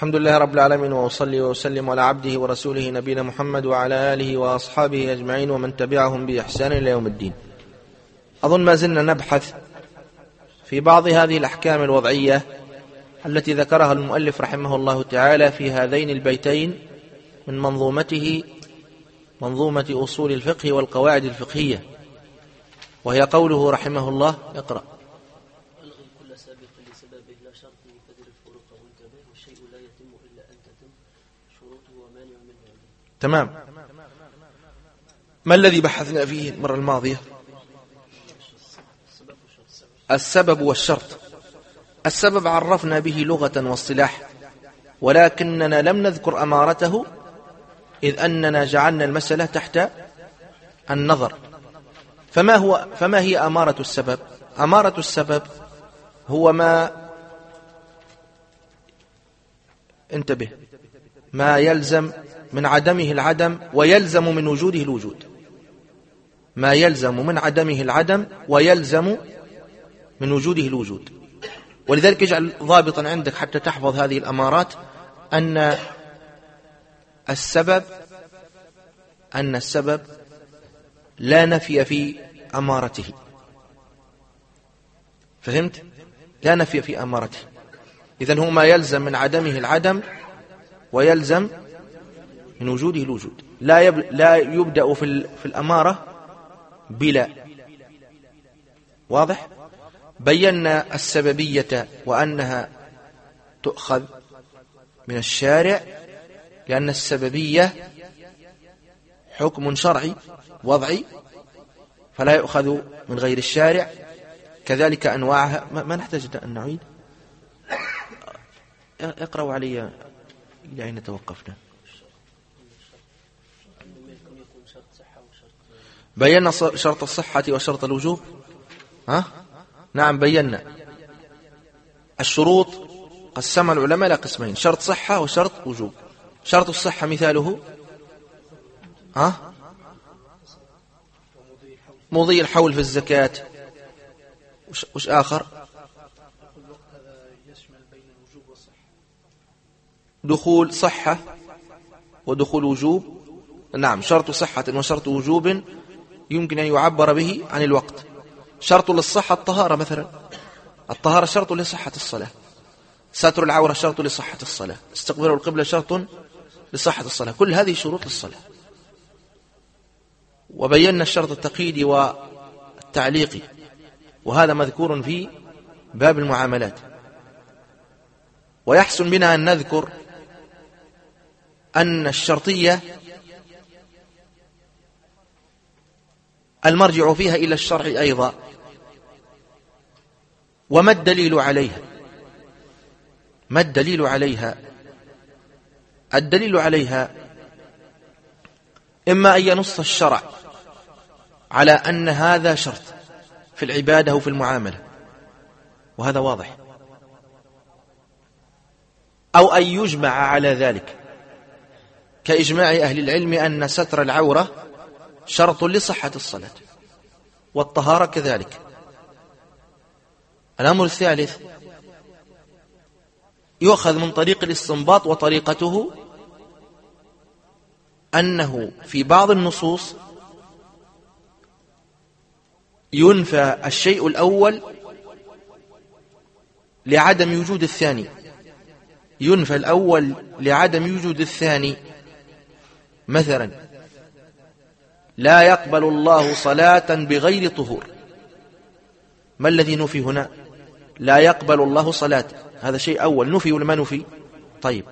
الحمد لله رب العالمين، وأصلي وأسلم على عبده ورسوله نبينا محمد وعلى آله وأصحابه أجمعين ومن تبعهم بإحسان إلى يوم الدين. أظن ما زلنا نبحث في بعض هذه الأحكام الوضعية التي ذكرها المؤلف رحمه الله تعالى في هذين البيتين من منظومته، منظومة أصول الفقه والقواعد الفقهية، وهي قوله رحمه الله: اقرأ. ألغي كل سابق لسببه لا شرط فدر الفروق وانتبه، والشيء لا يتم إلا أن تتم شروطه ومانع منه. تمام. ما الذي بحثنا فيه المرة الماضية؟ السبب والشرط. السبب عرفنا به لغة واصطلاح، ولكننا لم نذكر أمارته، إذ أننا جعلنا المسألة تحت النظر. فما هي أمارة السبب؟ أمارة السبب هو انتبه، ما يلزم من عدمه العدم ويلزم من وجوده الوجود. ما يلزم من عدمه العدم ويلزم من وجوده الوجود. ولذلك اجعل ضابطا عندك حتى تحفظ هذه الأمارات، أن السبب لا نفي في أمارته. فهمت؟ لا نفي في أمارته. إذن هو ما يلزم من عدمه العدم ويلزم من وجوده الوجود. لا يبدأ في الأمارة بلا. واضح؟ بينا السببية وأنها تؤخذ من الشارع، لأن السببية حكم شرعي وضعي فلا يؤخذ من غير الشارع. كذلك أنواعها ما نحتاج أن نعيد. اقرأوا علي إلى أين توقفنا. بينا شرط الصحة وشرط الوجوب. نعم بينا. الشروط قسمها العلماء إلى قسمين: شرط صحة وشرط وجوب. شرط الصحة مثاله مضي الحول في الزكاة. وش آخر؟ دخول صحة ودخول وجوب. نعم، شرط صحة وشرط وجوب يمكن أن يعبر به عن الوقت. شرط للصحة الطهارة مثلا، الطهارة شرط لصحة الصلاة. ستر العورة شرط لصحة الصلاة. استقبال القبلة شرط لصحة الصلاة. كل هذه شروط للصلاة. وبينا الشرط التقييدي والتعليقي، وهذا مذكور في باب المعاملات. ويحسن بنا أن نذكر أن الشرطية المرجع فيها إلى الشرع أيضا. وما الدليل عليها؟ ما الدليل عليها؟ الدليل عليها إما أن ينص الشرع على أن هذا شرط في العبادة وفي المعاملة، وهذا واضح، أو أن يجمع على ذلك، كإجماع أهل العلم أن ستر العورة شرط لصحة الصلاة، والطهارة كذلك. الأمر الثالث يؤخذ من طريق الاستنباط، وطريقته أنه في بعض النصوص ينفى الشيء الأول لعدم وجود الثاني. ينفى الأول لعدم وجود الثاني. مثلا: لا يقبل الله صلاة بغير طهور. ما الذي نفي هنا؟ لا يقبل الله صلاة، هذا شيء أول. نفي ولا ما نفي؟ طيب،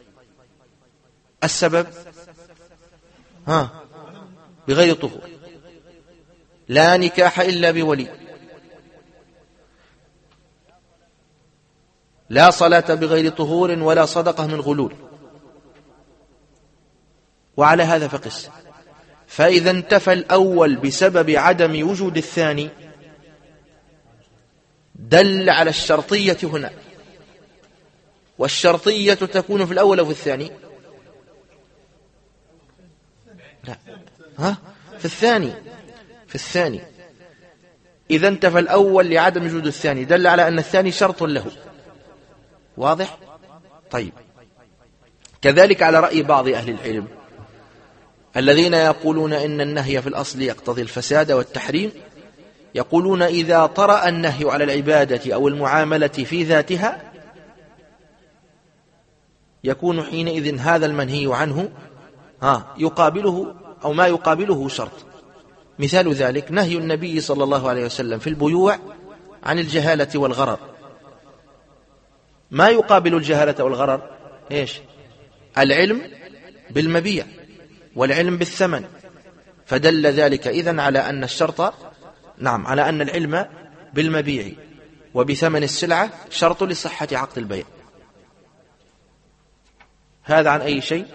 السبب بغير طهور. لا نكاح إلا بولي. لا صلاة بغير طهور ولا صدقة من غلول. وعلى هذا فقس. فإذا انتفى الأول بسبب عدم وجود الثاني دل على الشرطية هنا. والشرطية تكون في الأول أو في الثاني؟ لا، في الثاني. في الثاني. إذا انتفى الأول لعدم وجود الثاني دل على أن الثاني شرط له. واضح؟ طيب، كذلك على رأي بعض أهل العلم الذين يقولون إن النهي في الأصل يقتضي الفساد والتحريم، يقولون إذا طرأ النهي على العبادة أو المعاملة في ذاتها يكون حينئذ هذا المنهي عنه يقابله أو ما يقابله شرط. مثال ذلك نهي النبي صلى الله عليه وسلم في البيوع عن الجهالة والغرر. ما يقابل الجهالة والغرر إيش؟ العلم بالمبيع والعلم بالثمن، فدل ذلك إذن على أن الشرط على أن العلم بالمبيع وبثمن السلعة شرط لصحة عقد البيع. هذا عن أي شيء؟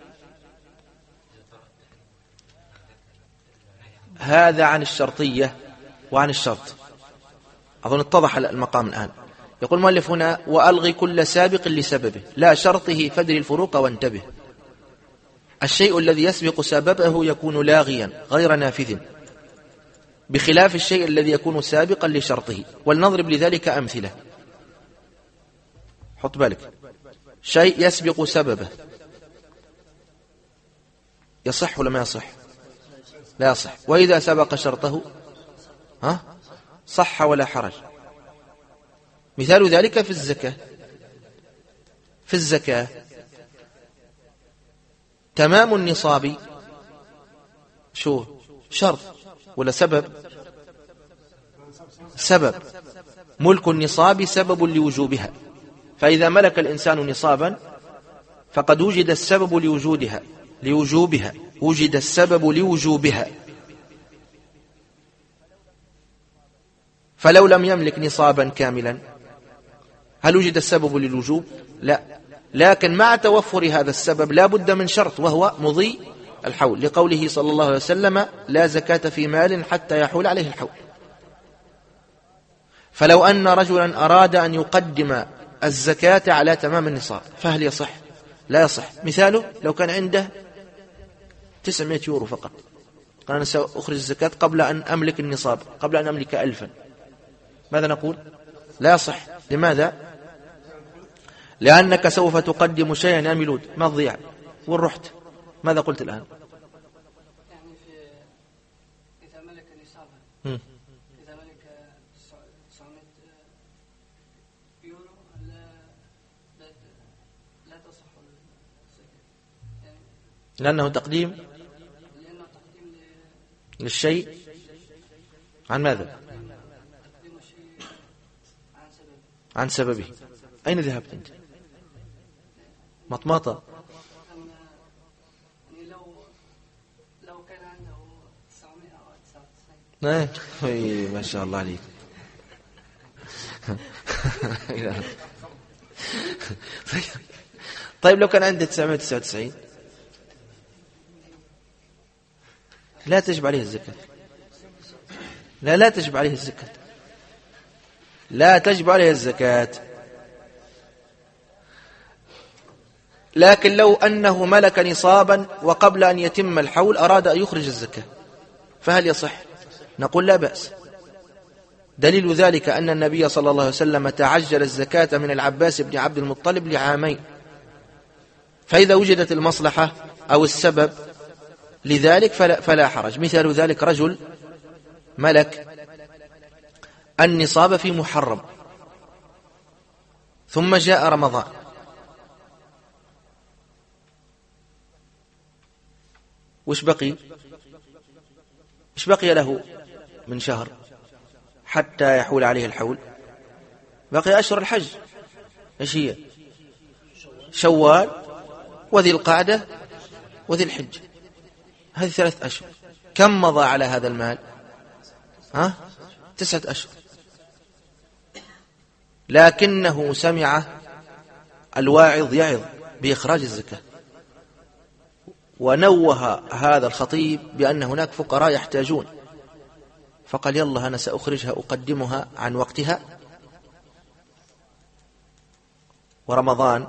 هذا عن الشرطية وعن الشرط. أظن اتضح المقام الآن. يقول المؤلف هنا: وألغي كل سابق لسببه لا شرطه فادري الفروق وانتبه. الشيء الذي يسبق سببه يكون لاغيا غير نافذ، بخلاف الشيء الذي يكون سابقا لشرطه. ولنضرب لذلك أمثلة. حط بالك، شيء يسبق سببه يصح ولا ما يصح؟ لا يصح. وإذا سبق شرطه صح ولا حرج. مثال ذلك في الزكاة. في الزكاة تمام النصاب شو شرط ولا سبب؟ سبب. ملك النصاب سبب لوجوبها، فإذا ملك الإنسان نصابا فقد وجد السبب لوجوبها وجد السبب لوجوبها. فلو لم يملك نصابا كاملا هل وجد السبب للوجوب؟ لا، لكن مع توفر هذا السبب لا بد من شرط وهو مضي الحول، لقوله صلى الله عليه وسلم: لا زكاة في مال حتى يحول عليه الحول. فلو أن رجلا أراد أن يقدم الزكاة على تمام النصاب فهل يصح؟ لا يصح. مثاله لو كان عنده 900 يورو فقط، قال أنا سأخرج الزكاة قبل أن أملك النصاب، قبل أن أملك 1000، ماذا نقول؟ لا يصح. لماذا؟ لأنك سوف تقدم شيئا يا ميلود ما تضيع والرحت. ماذا قلت الآن؟ يعني إذا ملك نصابا، إذا ملك 900 يورو لا تصح الزكاة، يعني لأنه تقديم للشيء عن ماذا؟ عن سببه. أين ذهبت أنت؟ مطمطة. يعني لو كان عنده 900 أو 99 ما شاء الله عليك. طيب لو كان عنده 999 لا تجب عليه الزكاة. لا تجب عليه الزكاة، لا تجب عليه الزكاة. لكن لو أنه ملك نصابا وقبل أن يتم الحول أراد أن يخرج الزكاة فهل يصح؟ نقول لا بأس. دليل ذلك أن النبي صلى الله عليه وسلم تعجل الزكاة من العباس بن عبد المطلب لعامين، فإذا وجدت المصلحة أو السبب لذلك فلا حرج. مثال ذلك رجل ملك النصاب في محرم ثم جاء رمضان، وش بقي له من شهر حتى يحول عليه الحول؟ بقي أشهر الحج. ايش هي؟ شوال وذي القعدة وذي الحج، هذه 3 أشهر. كم مضى على هذا المال؟ 9 أشهر. لكنه سمع الواعظ يعظ بإخراج الزكاة، ونوه هذا الخطيب بأن هناك فقراء يحتاجون، فقال يلا أنا سأخرجها أقدمها عن وقتها. ورمضان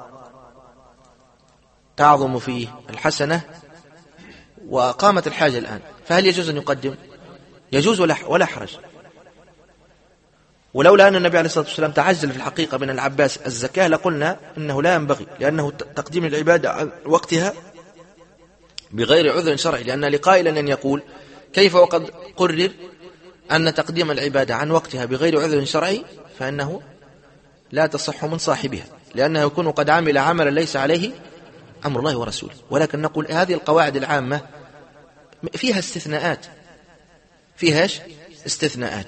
تعظم فيه الحسنة وقامت الحاجة الآن، فهل يجوز أن يقدم؟ يجوز ولا حرج. ولولا أن النبي عليه الصلاة والسلام تعجل في الحقيقة من العباس الزكاة لقلنا إنه لا ينبغي، لأنه تقديم العبادة عن وقتها بغير عذر شرعي، لأن لقائل أن يقول كيف وقد قرر أن تقديم العبادة عن وقتها بغير عذر شرعي، فإنه لا تصح من صاحبها، لأنه يكون قد عمل عملا ليس عليه أمر الله ورسوله. ولكن نقول هذه القواعد العامة فيها استثناءات، فيها استثناءات،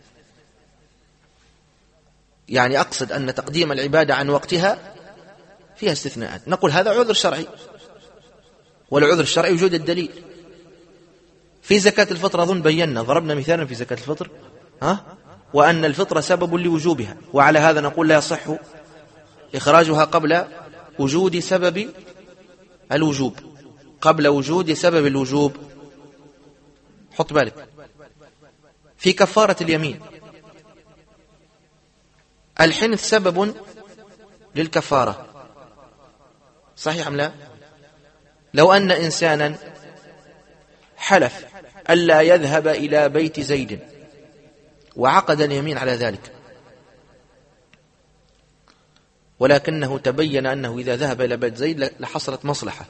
يعني أقصد أن تقديم العبادة عن وقتها فيها استثناءات. نقول هذا عذر شرعي، والعذر الشرعي وجود الدليل. في زكاة الفطر أظن بينا، ضربنا مثالا في زكاة الفطر وأن الفطر سبب لوجوبها، وعلى هذا نقول لا يصح إخراجها قبل وجود سبب الوجوب، قبل وجود سبب الوجوب. حط بالك في كفارة اليمين، الحنث سبب للكفارة، صحيح أم لا؟ لو أن إنسانا حلف ألا يذهب إلى بيت زيد وعقد اليمين على ذلك، ولكنه تبين أنه إذا ذهب إلى بيت زيد لحصلت مصلحة،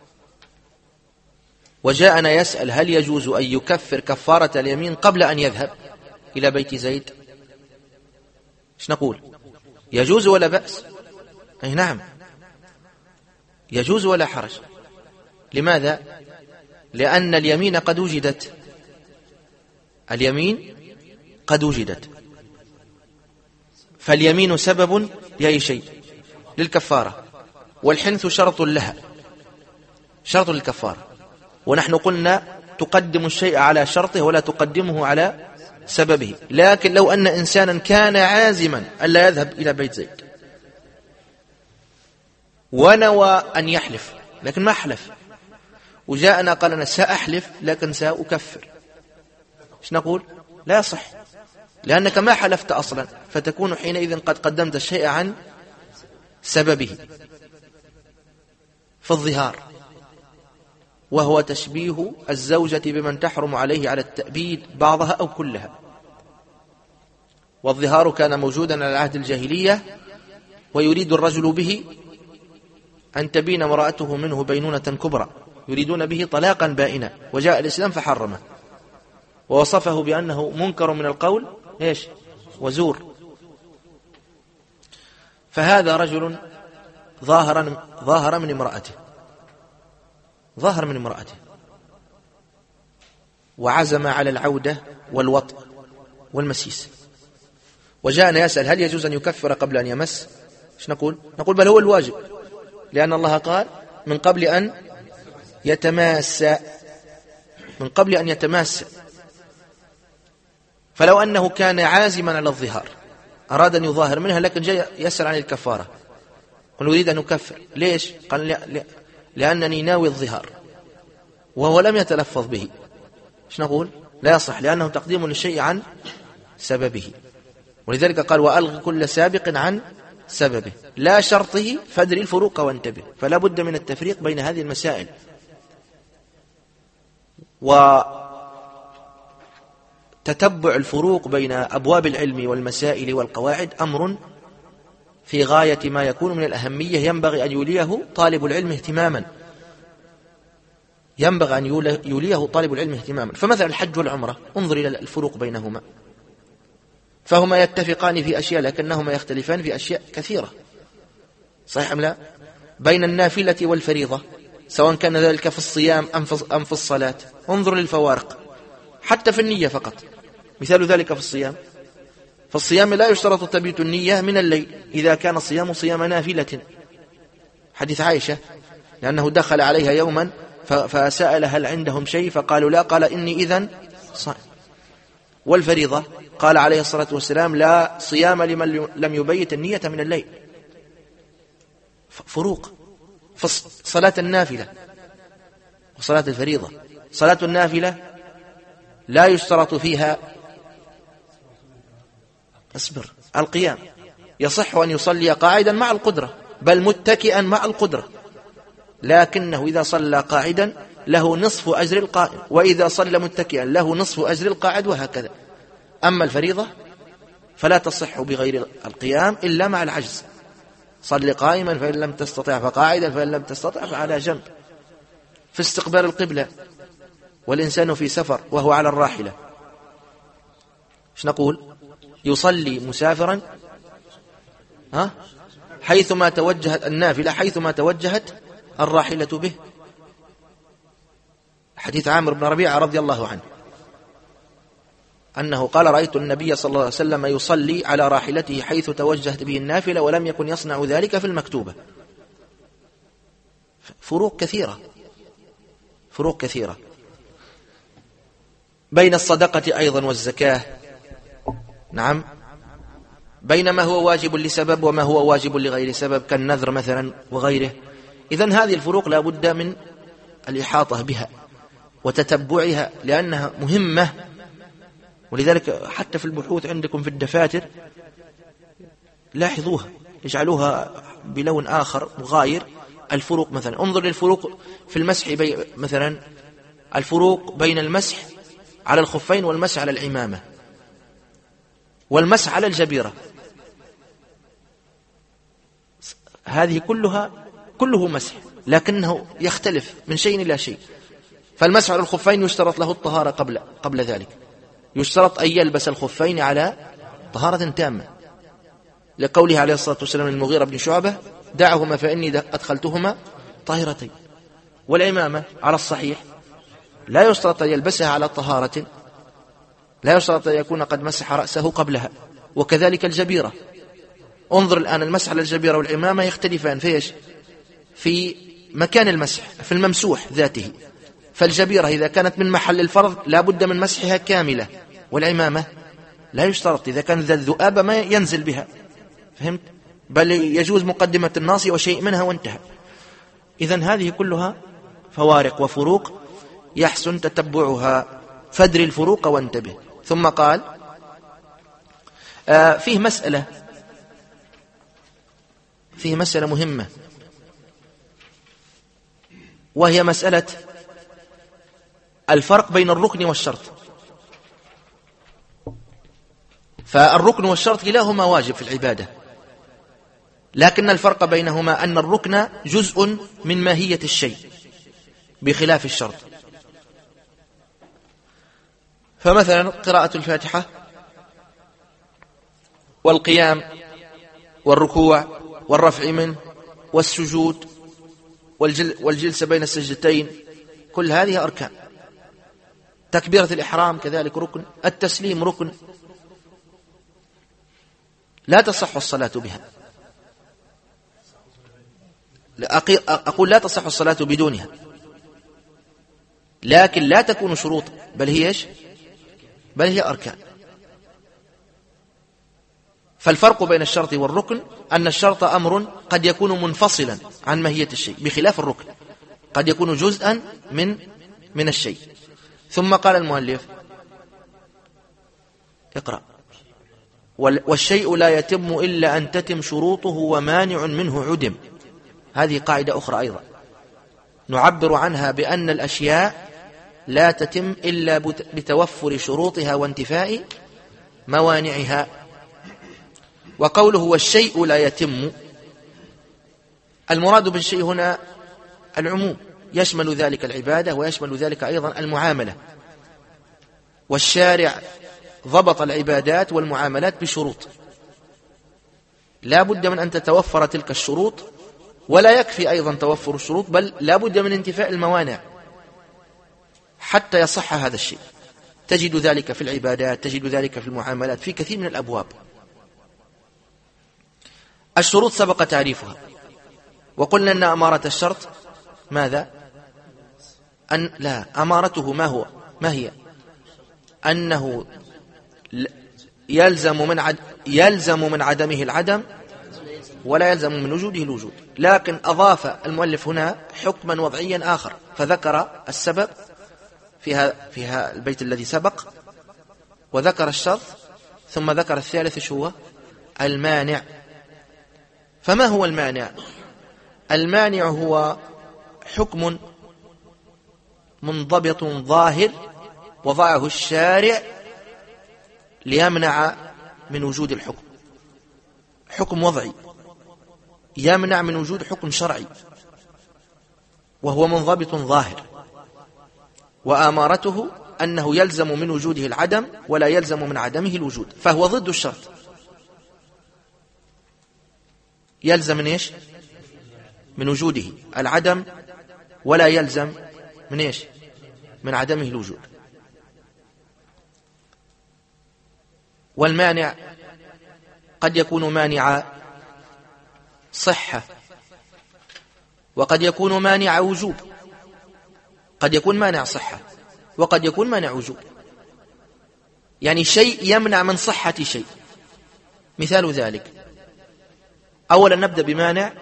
وجاءنا يسأل هل يجوز أن يكفر كفارة اليمين قبل أن يذهب إلى بيت زيد؟ إيش نقول؟ يجوز ولا بأس؟ أي نعم يجوز ولا حرج. لماذا؟ لأن اليمين قد وجدت، اليمين قد وجدت، فاليمين سبب لأي شيء، للكفارة، والحنث شرط لها، شرط للكفارة. ونحن قلنا تقدم الشيء على شرطه ولا تقدمه على سببه. لكن لو أن إنسانا كان عازما ألا يذهب إلى بيت زيد ونوى أن يحلف لكن ما حلف، وجاءنا قال أنا سأحلف لكن سأكفر، إيش نقول؟ لا يصح، لأنك ما حلفت أصلا، فتكون حينئذ قد قدمت الشيء عن سببه. في الظهار، وهو تشبيه الزوجة بمن تحرم عليه على التأبيد بعضها أو كلها. والظهار كان موجودا على عهد الجاهلية، ويريد الرجل به أن تبين امرأته منه بينونة كبرى، يريدون به طلاقا بائنا، وجاء الإسلام فحرمه ووصفه بأنه منكر من القول إيش؟ وزور. فهذا رجل ظاهر من امرأته، ظاهر من امرأته وعزم على العودة والوطء والمسيس، وجاءنا يسأل هل يجوز أن يكفر قبل أن يمس؟ إيش نقول؟ نقول بل هو الواجب، لأن الله قال من قبل أن يتماس، من قبل أن يتماس. فلو أنه كان عازما على الظهار أراد أن يظاهر منها لكن جاء يسأل عن الكفارة، قل نريد أن نكفر، ليش؟ قال لأنني ناوي الظهار وهو لم يتلفظ به، إيش نقول؟ لا يصح، لأنه تقديم للشيء عن سببه. ولذلك قال وألغ كل سابق عن سببه لا شرطه فادري الفروق وانتبه. فلا بد من التفريق بين هذه المسائل. وتتبع الفروق بين أبواب العلم والمسائل والقواعد أمر في غاية ما يكون من الأهمية، ينبغي أن يوليه طالب العلم اهتماما، ينبغي أن يوليه طالب العلم اهتماما. فمثلا الحج والعمرة انظر إلى الفروق بينهما، فهما يتفقان في أشياء لكنهما يختلفان في أشياء كثيرة، صحيح أم لا؟ بين النافلة والفريضة سواء كان ذلك في الصيام أم في الصلاة، انظر للفوارق حتى في النية فقط. مثال ذلك في الصيام، في الصيام لا يشترط تبيت النية من الليل إذا كان الصيام صيام نافلة، حديث عائشة، لأنه دخل عليها يوما فسأل هل عندهم شيء فقالوا لا، قال إني إذن صائم. والفريضة قال عليه الصلاة والسلام لا صيام لمن لم يبيت النية من الليل. فروق في صلاة النافلة وصلاة الفريضة. صلاة النافلة لا يشترط فيها اصبر القيام، يصح أن يصلي قاعدا مع القدرة بل متكئا مع القدرة، لكنه إذا صلى قاعدا له نصف أجر القائم، وإذا صلى متكئا له نصف أجر القاعد، وهكذا. أما الفريضة فلا تصح بغير القيام إلا مع العجز. صل قائما فإن لم تستطع فقاعدا فإن لم تستطع فعلى جنب. في استقبال القبلة والإنسان في سفر وهو على الراحلة، ايش نقول؟ يصلي مسافرا حيثما توجهت النافلة، حيثما توجهت الراحلة به. حديث عامر بن ربيعة رضي الله عنه أنه قال: رأيت النبي صلى الله عليه وسلم يصلي على راحلته حيث توجهت به النافلة ولم يكن يصنع ذلك في المكتوبة. فروق كثيرة بين الصدقة أيضا والزكاة. نعم، بين ما هو واجب لسبب وما هو واجب لغير سبب كالنذر مثلا وغيره. إذن هذه الفروق لا بد من الإحاطة بها وتتبعها لأنها مهمة. ولذلك حتى في البحوث عندكم في الدفاتر لاحظوها، اجعلوها بلون آخر مغاير. الفروق مثلا، انظر للفروق في المسح مثلا الفروق بين المسح على الخفين والمسح على العمامة والمسح على الجبيرة. هذه كله مسح، لكنه يختلف من شيء إلى شيء. فالمسح على الخفين يشترط له الطهارة قبل ذلك، يشترط أن يلبس الخفين على طهارة تامة، لقوله عليه الصلاة والسلام للمغيرة بن شعبة: دعهما فإني أدخلتهما طاهرتين. والعمامة على الصحيح لا يشترط أن يلبسها على طهارة، لا يشترط أن يكون قد مسح رأسه قبلها. وكذلك الجبيرة، انظر الآن المسح على الجبيرة والعمامة يختلفان في مكان المسح، في الممسوح ذاته. فالجبيرة إذا كانت من محل الفرض لا بد من مسحها كاملة، والعمامة لا يشترط، إذا كان ذا الذؤابة ما ينزل بها، فهمت؟ بل يجوز مقدمة الناصية وشيء منها وانتهى. إذن هذه كلها فوارق وفروق يحسن تتبعها، فادري الفروق وانتبه. ثم قال: فيه مسألة مهمة، وهي مسألة الفرق بين الركن والشرط. فالركن والشرط كلاهما واجب في العبادة، لكن الفرق بينهما أن الركن جزء من ماهية الشيء بخلاف الشرط. فمثلا قراءة الفاتحة والقيام والركوع والرفع منه والسجود والجلسة بين السجدتين، كل هذه أركان. تكبيرة الإحرام كذلك ركن، التسليم ركن، لا تصح الصلاة بها. أقول لا تصح الصلاة بدونها، لكن لا تكون شروط، بل هي أركان. فالفرق بين الشرط والركن أن الشرط أمر قد يكون منفصلا عن ماهية الشيء، بخلاف الركن قد يكون جزءا من الشيء. ثم قال المؤلف: اقرأ: والشيء لا يتم إلا أن تتم شروطه ومانع منه عدم. هذه قاعدة أخرى أيضا نعبر عنها بأن الأشياء لا تتم إلا بتوفر شروطها وانتفاء موانعها. وقوله والشيء لا يتم، المراد بالشيء هنا العموم، يشمل ذلك العبادة ويشمل ذلك أيضا المعاملة. والشارع ضبط العبادات والمعاملات بشروط، لا بد من أن تتوفر تلك الشروط، ولا يكفي أيضا توفر الشروط، بل لا بد من انتفاء الموانع حتى يصح هذا الشيء. تجد ذلك في العبادات، تجد ذلك في المعاملات، في كثير من الأبواب. الشروط سبق تعريفها، وقلنا أن أمارة الشرط ماذا؟ أمارته ما هي؟ أنه يلزم من عدمه العدم ولا يلزم من وجوده الوجود. لكن أضاف المؤلف هنا حكما وضعيا آخر، فذكر السبب فيها البيت الذي سبق، وذكر الشرط، ثم ذكر الثالث شو هو؟ المانع. فما هو المانع؟ المانع هو حكم منضبط ظاهر وضعه الشارع ليمنع من وجود الحكم، حكم وضعي يمنع من وجود حكم شرعي، وهو منضبط ظاهر، وآمارته أنه يلزم من وجوده العدم ولا يلزم من عدمه الوجود، فهو ضد الشرط. يلزم من إيش؟ من وجوده العدم، ولا يلزم من إيش؟ من عدمه الوجود. والمانع قد يكون مانع صحة، وقد يكون مانع وجوب، قد يكون مانع صحة وقد يكون مانع وجوب، يعني شيء يمنع من صحة شيء. مثال ذلك، أولا نبدأ بمانع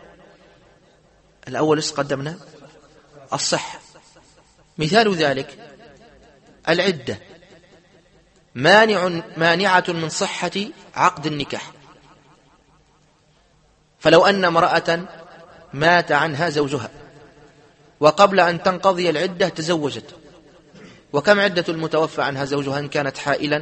الأول إيش قدمنا؟ الصحة. مثال ذلك العدة، مانعة من صحة عقد النكاح. فلو أن امرأة مات عنها زوجها وقبل أن تنقضي العدة تزوجت، وكم عدة المتوفى عنها زوجها إن كانت حائلا؟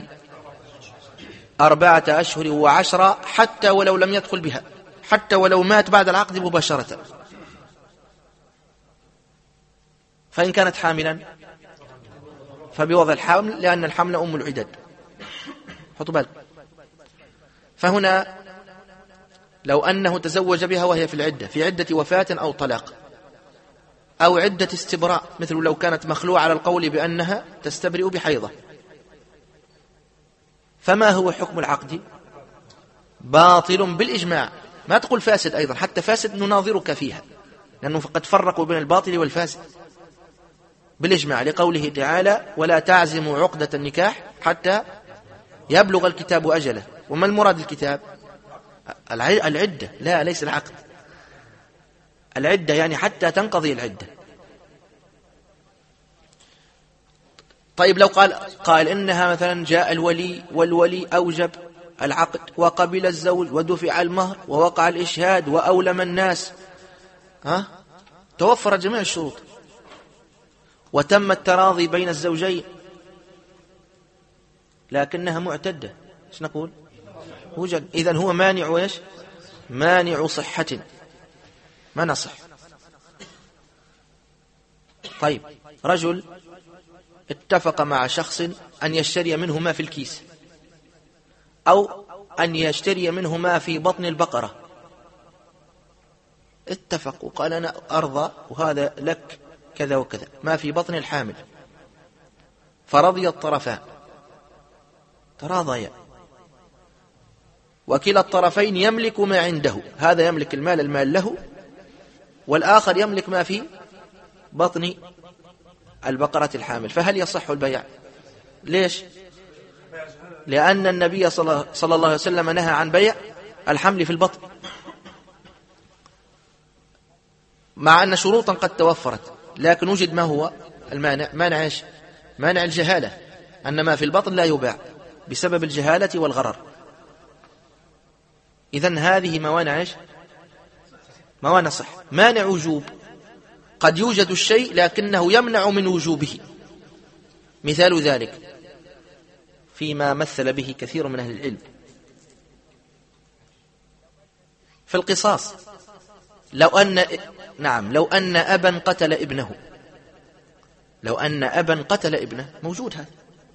4 أشهر و10، حتى ولو لم يدخل بها، حتى ولو مات بعد العقد مباشرة. فإن كانت حاملا فبوضع الحمل، لأن الحمل أم العدد. حطوا بالك. فهنا لو أنه تزوج بها وهي في العدة، في عدة وفاة أو طلاق أو عدة استبراء، مثل لو كانت مخلوعة على القول بأنها تستبرئ بحيضة، فما هو حكم العقد؟ باطل بالإجماع. ما تقول فاسد أيضا، حتى فاسد نناظرك فيها، لأنه فقد فرقوا بين الباطل والفاسد بالإجماع، لقوله تعالى: ولا تعزموا عقدة النكاح حتى يبلغ الكتاب أجله. وما المراد الكتاب؟ العدة، لا ليس العقد. العدة يعني حتى تنقضي العدة. طيب لو قال إنها مثلا جاء الولي والولي أوجب العقد وقبل الزوج ودفع المهر ووقع الإشهاد وأولم الناس، توفر جميع الشروط وتم التراضي بين الزوجين، لكنها معتدة، ايش نقول؟ وجد. إذن هو مانع وإيش؟ مانع صحة، ما نصح. طيب رجل اتفق مع شخص أن يشتري منه ما في الكيس، أو أن يشتري منه ما في بطن البقرة. اتفق وقال: أنا أرضى وهذا لك كذا وكذا، ما في بطن الحامل. فرضي الطرفان، تراضيا، وكلا الطرفين يملك ما عنده، هذا يملك المال له، والآخر يملك ما في بطن البقرة الحامل. فهل يصح البيع؟ ليش؟ لأن النبي صلى الله عليه وسلم نهى عن بيع الحمل في البطن، مع أن شروطا قد توفرت، لكن وجد ما هو المانع؟ مانع ايش؟ مانع الجهالة، أن ما في البطن لا يباع بسبب الجهالة والغرر. إذن هذه موانع ايش؟ موانع صح. مانع وجوب، قد يوجد الشيء لكنه يمنع من وجوبه. مثال ذلك فيما مثل به كثير من أهل العلم في القصاص. لو أن أبا قتل ابنه، لو أن أبا قتل ابنه، موجود هذا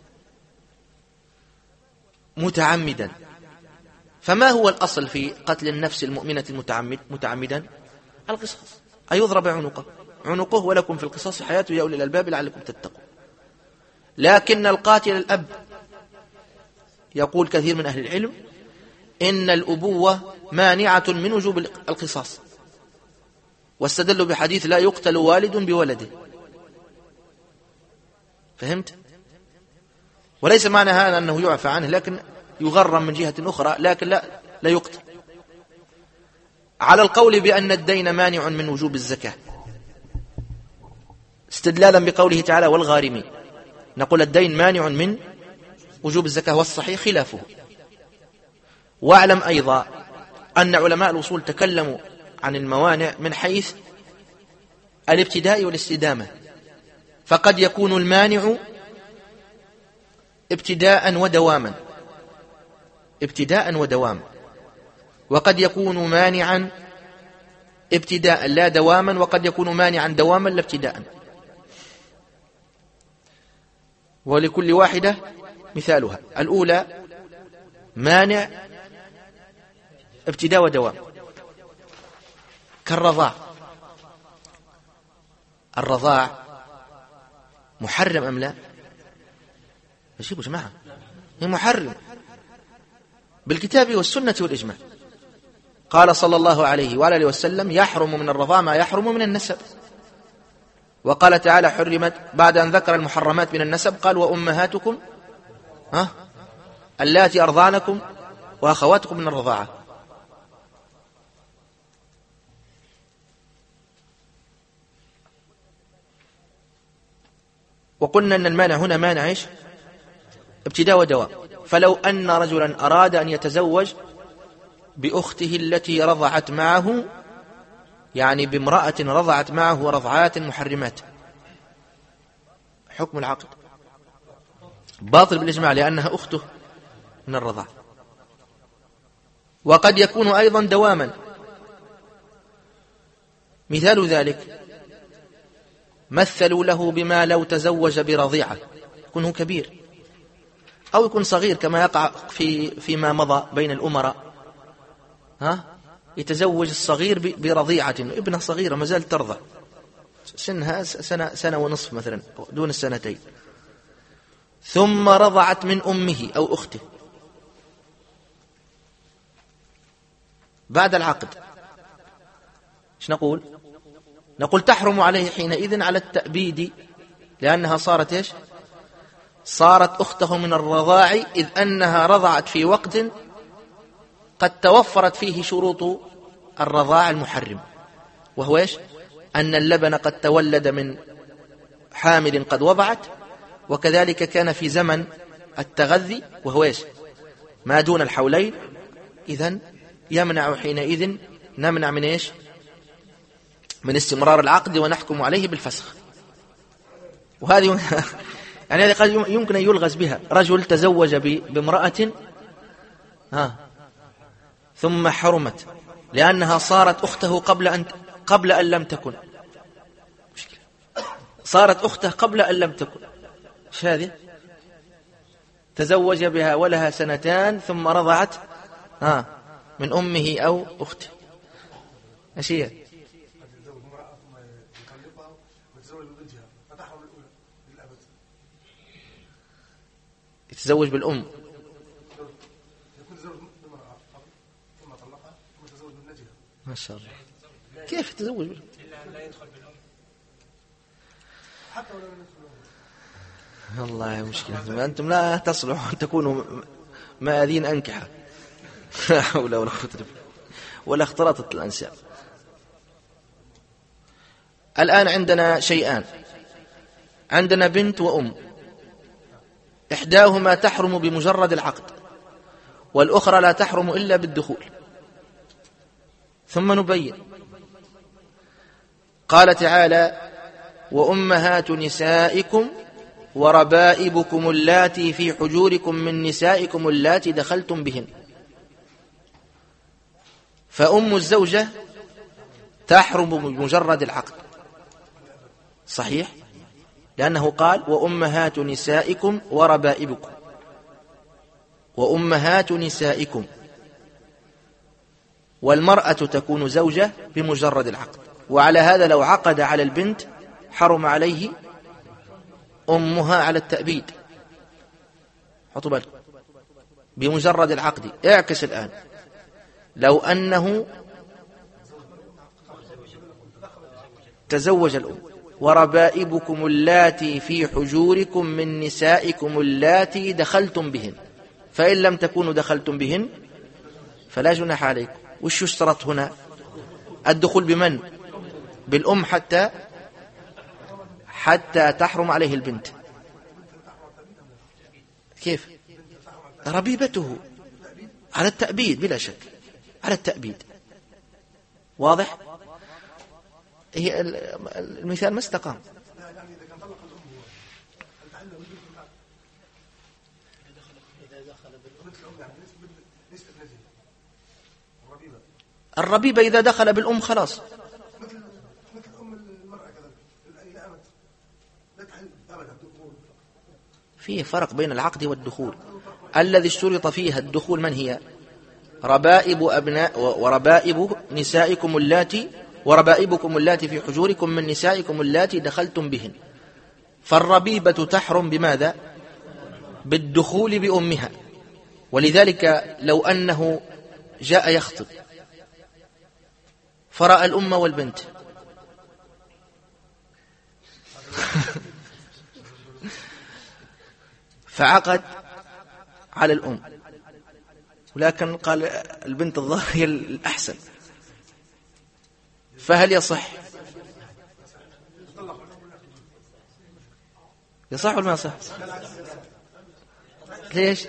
متعمدا، فما هو الأصل في قتل النفس المؤمنة متعمدا؟ القصاص، أيضرب عنقه ولكم في القصاص حياة يا أولي الألباب لعلكم تتقون. لكن القاتل الأب، يقول كثير من أهل العلم إن الأبوة مانعة من وجوب القصاص، واستدلوا بحديث لا يقتل والد بولده. فهمت؟ وليس معنى هذا أنه يعفى عنه، لكن يغرم من جهة أخرى، لكن لا يقتل. على القول بأن الدين مانع من وجوب الزكاة، استدلالا بقوله تعالى والغارمين، نقول الدين مانع من وجوب الزكاة، والصحيح خلافه. واعلم أيضا أن علماء الأصول تكلموا عن الموانع من حيث الابتداء والاستدامة، فقد يكون المانع ابتداء ودواما. ابتداء ودوام، وقد يكون مانعا ابتداء لا دواما، وقد يكون مانعا دواما لا ابتداء. ولكل واحدة مثالها. الأولى مانع ابتداء ودوام كالرضاع. الرضاع محرم أم لا؟ أجيبوا جماعة، هي محرم بالكتاب والسنة والإجماع. قال صلى الله عليه وعلى آله وسلم: يحرم من الرضاع ما يحرم من النسب. وقال تعالى: حرمت، بعد أن ذكر المحرمات من النسب قال: وأمهاتكم اللاتي أرضعنكم وأخواتكم من الرضاعة. وقلنا أن المانع هنا مانع إيش؟ ابتداء ودوام. فلو أن رجلا أراد أن يتزوج بأخته التي رضعت معه، يعني بامرأة رضعت معه رضعات محرمات، حكم العقد باطل بالإجماع لأنها أخته من الرضاع. وقد يكون أيضا دواما. مثال ذلك مثلوا له بما لو تزوج برضيعة، يكون هو كبير أو يكون صغير كما يقع فيما مضى بين الأمراء، يتزوج الصغير برضيعة، ابنة صغيرة ما زالت ترضع، سنها سنة ونصف مثلا دون السنتين، ثم رضعت من أمه أو أخته بعد العقد. ايش نقول؟ نقول تحرم عليه حينئذ على التأبيد، لأنها صارت ايش؟ صارت أخته من الرضاع، إذ أنها رضعت في وقت قد توفرت فيه شروط الرضاع المحرم، وهو ايش؟ أن اللبن قد تولد من حامل قد وضعت، وكذلك كان في زمن التغذي وهو ايش؟ ما دون الحولين. إذن يمنع حينئذ، نمنع من ايش؟ من استمرار العقد ونحكم عليه بالفسخ. وهذه يعني هذه قد يمكن أن يلغز بها. رجل تزوج بامرأة ثم حرمت لأنها صارت أخته قبل أن لم تكن، صارت أخته قبل أن لم تكن. ايش هذه؟ تزوج بها ولها سنتان ثم رضعت من أمه أو أخته. ايش هي؟ يتزوج بالأم، ما شاء الله. كيف يتزوج بالأم؟ والله مشكلة، أنتم لا تصلحوا أن تكونوا مآذين أنكحة. لا حول ولا قوة إلا بالله، ولا اختلاطت الأنساب. الآن عندنا شيئان، عندنا بنت وأم، إحداهما تحرم بمجرد العقد والأخرى لا تحرم إلا بالدخول. ثم نبين. قال تعالى: وأمهات نسائكم وربائبكم اللاتي في حجوركم من نسائكم اللاتي دخلتم بهن. فأم الزوجة تحرم بمجرد العقد، صحيح؟ لأنه قال: وأمهات نسائكم وربائبكم، وأمهات نسائكم. والمرأة تكون زوجة بمجرد العقد. وعلى هذا لو عقد على البنت حرم عليه أمها على التأبيد. حطوا بالكم، بمجرد العقد. اعكس الآن، لو أنه تزوج الأم: وربائبكم اللاتي في حجوركم من نسائكم اللاتي دخلتم بهن. فإن لم تكونوا دخلتم بهن فلا جناح عليكم. وش يشترط هنا؟ الدخول بمن؟ بالأم حتى تحرم عليه البنت. كيف؟ ربيبته على التأبيد بلا شك، على التأبيد. واضح؟ هي المثال ما استقام. الربيبة إذا دخل بالأم خلاص. فيه فرق بين العقد والدخول. الذي اشترط فيها الدخول من هي؟ ربائب أبناء وربائب نسائكم اللاتي وربائبكم اللاتي في حجوركم من نسائكم اللاتي دخلتم بهن. فالربيبة تحرم بماذا؟ بالدخول بأمها. ولذلك لو أنه جاء يخطب فرأى الأم والبنت فعقد على الأم، ولكن قال البنت الظاهر هي الأحسن، فهل يصح؟ يصح ولا ما يصح؟ ليش؟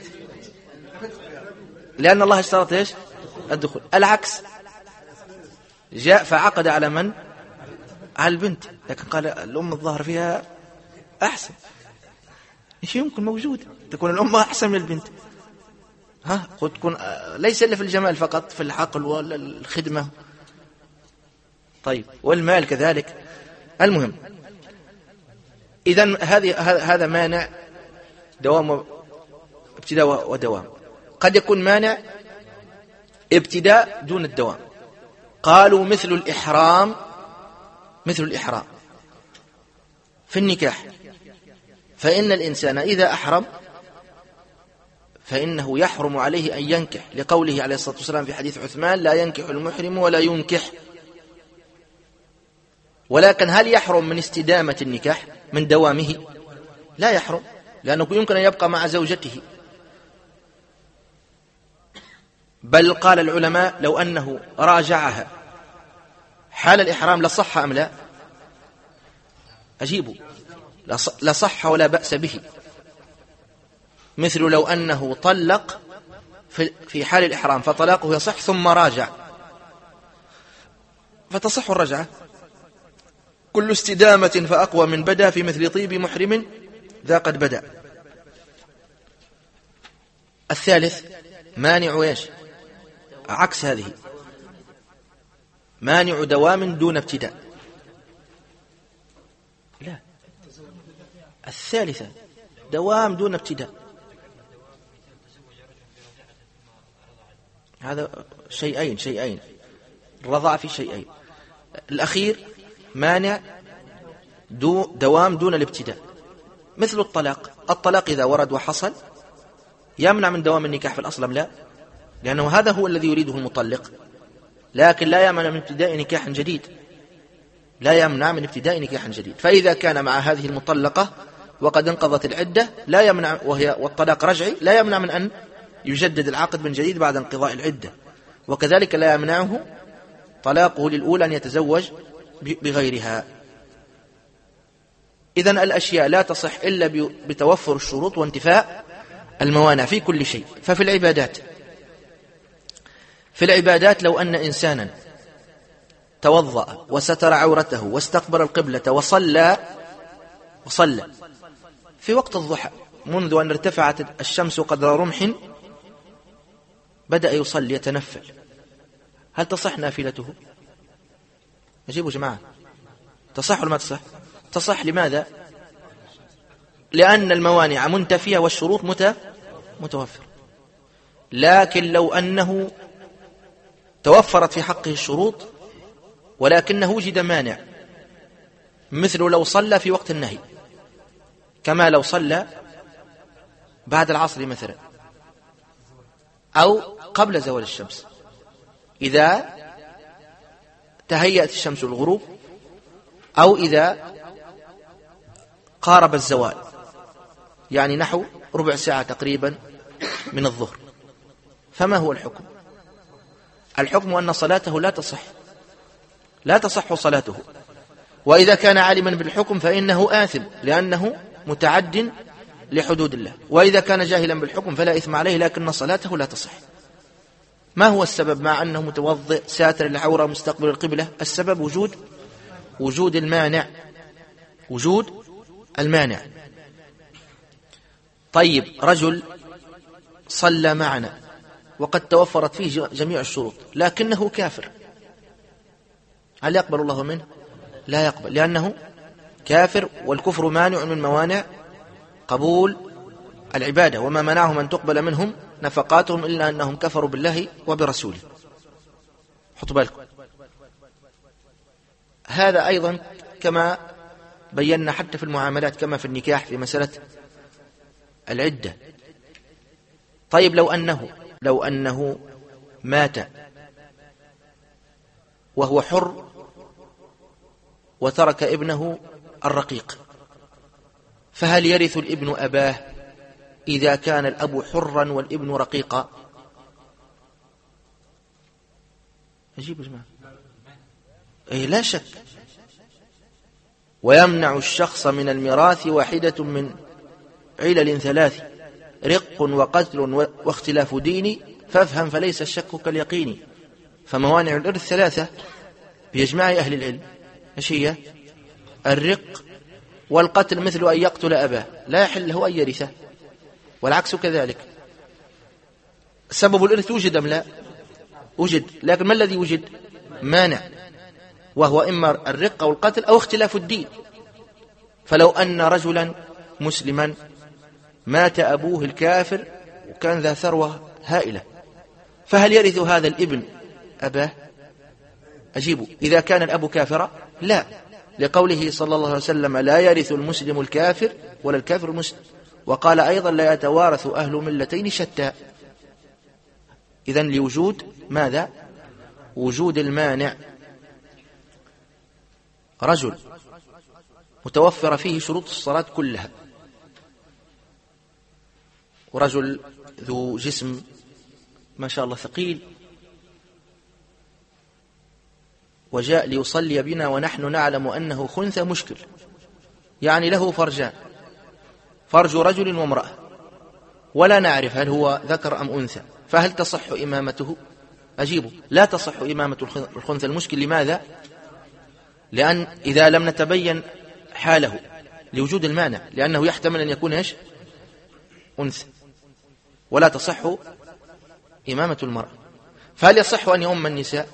لأن الله اشترط ايش؟ الدخول. العكس، جاء فعقد على من؟ على البنت، لكن قال الأم الظاهر فيها أحسن. ايش يمكن موجود تكون الأم أحسن من البنت؟ قد تكون ليس إلا في الجمال فقط، في العقل والخدمة. طيب، والمال كذلك. المهم، إذن هذا مانع دوام، ابتداء ودوام. قد يكون مانع ابتداء دون الدوام. قالوا مثل الإحرام في النكاح، فإن الإنسان إذا أحرم فإنه يحرم عليه أن ينكح، لقوله عليه الصلاة والسلام في حديث عثمان: لا ينكح المحرم ولا ينكح. ولكن هل يحرم من استدامة النكاح، من دوامه؟ لا يحرم، لأنه يمكن أن يبقى مع زوجته. بل قال العلماء لو أنه راجعها حال الإحرام لصح أم لا؟ أجيبوا، لصح ولا بأس به. مثل لو أنه طلق في حال الإحرام فطلاقه يصح ثم راجع فتصح الرجعة. كل استدامة فأقوى من بدا، في مثل طيب محرم ذا قد بدا. الثالث مانع ايش؟ عكس هذه، مانع دوام دون ابتداء. لا، الثالثة دوام دون ابتداء. هذا شيئين الرضاعة في شيئين. الأخير مانع دوام دون الابتداء، مثل الطلاق إذا ورد وحصل يمنع من دوام النكاح في الأصل لا، لأنه هذا هو الذي يريده المطلق، لكن لا يمنع من ابتداء نكاح جديد، فإذا كان مع هذه المطلقة وقد انقضت العدة لا يمنع، والطلاق رجعي، لا يمنع من أن يجدد العقد من جديد بعد انقضاء العدة. وكذلك لا يمنعه طلاقه للأولى أن يتزوج بغيرها. إذن الأشياء لا تصح إلا بتوفر الشروط وانتفاء الموانع في كل شيء. ففي العبادات لو أن إنسانا توضأ وستر عورته واستقبل القبلة وصلى في وقت الضحى منذ أن ارتفعت الشمس قدر رمح بدأ يصلي يتنفل، هل تصح نافلته؟ أجيبوا جماعة، تصح ولا ما تصح؟ تصح. لماذا؟ لأن الموانع منتفية والشروط متوفرة. لكن لو أنه توفرت في حقه الشروط ولكنه وجد مانع، مثل لو صلى في وقت النهي، كما لو صلى بعد العصر مثلا أو قبل زوال الشمس، إذا تهيأت الشمس للغروب أو إذا قارب الزوال، يعني نحو ربع ساعة تقريبا من الظهر، فما هو الحكم؟ الحكم أن صلاته لا تصح صلاته. وإذا كان عالما بالحكم فإنه آثم لأنه متعد لحدود الله، وإذا كان جاهلا بالحكم فلا إثم عليه لكن صلاته لا تصح. ما هو السبب مع أنه متوضئ ساتر العورة مستقبل القبلة؟ السبب وجود المانع. طيب، رجل صلى معنا وقد توفرت فيه جميع الشروط لكنه كافر، هل يقبل الله منه؟ لا يقبل، لأنه كافر، والكفر مانع من موانع قبول العبادة، وما منعهم أن تقبل منهم نفقاتهم إلا أنهم كفروا بالله وبرسوله. حطوا بالكم. هذا أيضا كما بينا حتى في المعاملات كما في النكاح في مسألة العدة. طيب لو أنه مات وهو حر وترك ابنه الرقيق، فهل يرث الابن أباه إذا كان الأب حرا والابن رقيقا؟ أجيب يا جماعة. لا شك. ويمنع الشخص من الميراث واحدة من علل ثلاث: رق وقتل واختلاف دين، فافهم فليس الشك كاليقين. فموانع الإرث ثلاثة بإجماع أهل العلم. ايش هي؟ الرق والقتل مثل أن يقتل أباه لا يحل له أن يرثه، والعكس كذلك. سبب الإرث وجد أم لا؟ وجد، لكن ما الذي وجد؟ مانع، وهو إما الرق أو القتل أو اختلاف الدين. فلو أن رجلا مسلما مات أبوه الكافر وكان ذا ثروة هائلة، فهل يرث هذا الابن أباه؟ أجيبوا. إذا كان الأب كافرا لا، لقوله صلى الله عليه وسلم: لا يرث المسلم الكافر ولا الكافر المسلم. وقال أيضا: لا يتوارث أهل ملتين شتى. إذن لوجود ماذا؟ وجود المانع. رجل متوفر فيه شروط الصلاة كلها، ورجل ذو جسم ما شاء الله ثقيل، وجاء ليصلي بنا ونحن نعلم أنه خنثى مشكل، يعني له فرجان، فرج رجل وامرأة، ولا نعرف هل هو ذكر أم أنثى، فهل تصح إمامته؟ أجيبه: لا تصح إمامة الخنثى المشكل. لماذا؟ لأن إذا لم نتبين حاله لوجود المانع، لأنه يحتمل أن يكون إيش؟ أنثى، ولا تصح إمامة المرأة. فهل يصح أن يؤم النساء؟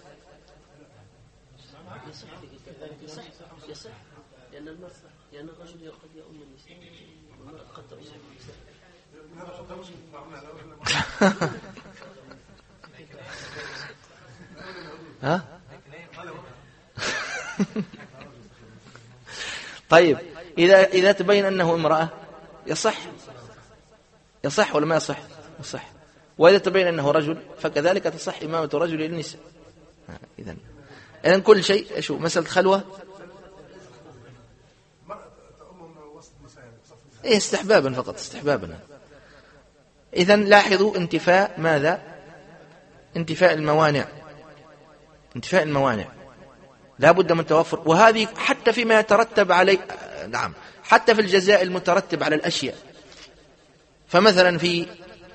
يصح، لأن الرجل قد يؤم النساء والمرأة قد تؤم النساء. ها؟ طيب إذا تبين أنه امرأة يصح ولا ما يصح؟ يصح. وإذا تبين أنه رجل فكذلك تصح إمامة الرجل للنساء. إذن كل شيء شو مسألة خلوة استحبابا فقط، استحبابا. إذن لاحظوا انتفاء ماذا؟ انتفاء الموانع، انتفاء الموانع لا بد من توفر. وهذه حتى فيما يترتب عليه، نعم، حتى في الجزاء المترتب على الأشياء. فمثلا في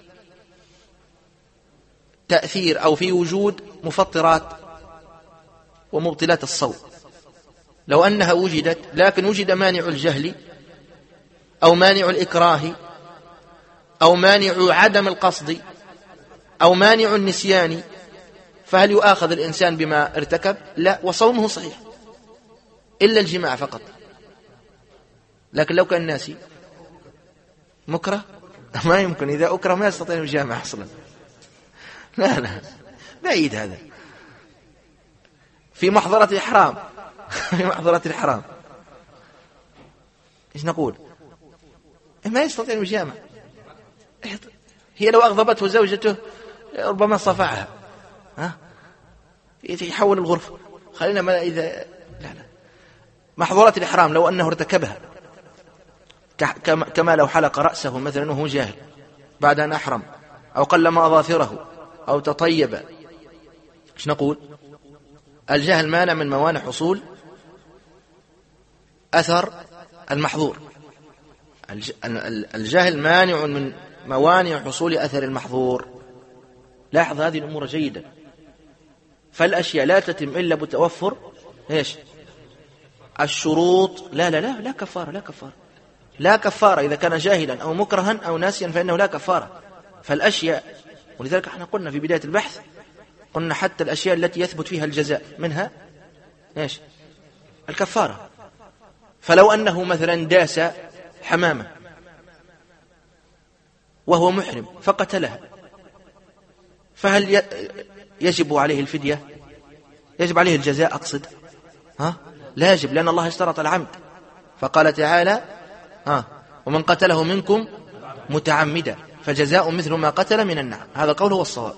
تأثير أو في وجود مفطرات ومبطلات الصوم، لو أنها وجدت لكن وجد مانع الجهل أو مانع الإكراه أو مانع عدم القصد أو مانع النسيان، فهل يؤاخذ الإنسان بما ارتكب؟ لا، وصومه صحيح إلا الجماع فقط. لكن لو كان ناسي مكره ما يمكن، إذا أكره ما يستطيع الجامع أصلا. لا بعيد هذا. في محظرة الإحرام في محظرة الإحرام إيش نقول؟ ما يستطيع الجامع. هي لو أغضبته زوجته ربما صفعها، يحول الغرفة. خلينا ما إذا لا محظورات الإحرام لو أنه ارتكبها، كما لو حلق رأسه مثلا وهو جاهل بعد أن أحرم، أو قلم أظافره، أو تطيب، إيش نقول؟ الجهل مانع من موانع حصول أثر المحظور. الجهل مانع من موانع حصول أثر المحظور. لاحظ هذه الأمور جيدا. فالأشياء لا تتم إلا بتوفر إيش؟ الشروط. لا كفارة، لا كفارة إذا كان جاهلا أو مكرها أو ناسيا، فإنه لا كفارة. فالأشياء ولذلك احنا قلنا في بداية البحث، قلنا حتى الأشياء التي يثبت فيها الجزاء منها إيش؟ الكفارة. فلو أنه مثلا داس حمامة وهو محرم فقتلها، فهل يجب عليه الفدية؟ يجب عليه الجزاء أقصد؟ لا يجب، لأن الله اشترط العمد، فقال تعالى ومن قتله منكم متعمدا فجزاء مثل ما قتل من النعم. هذا القول هو الصواب.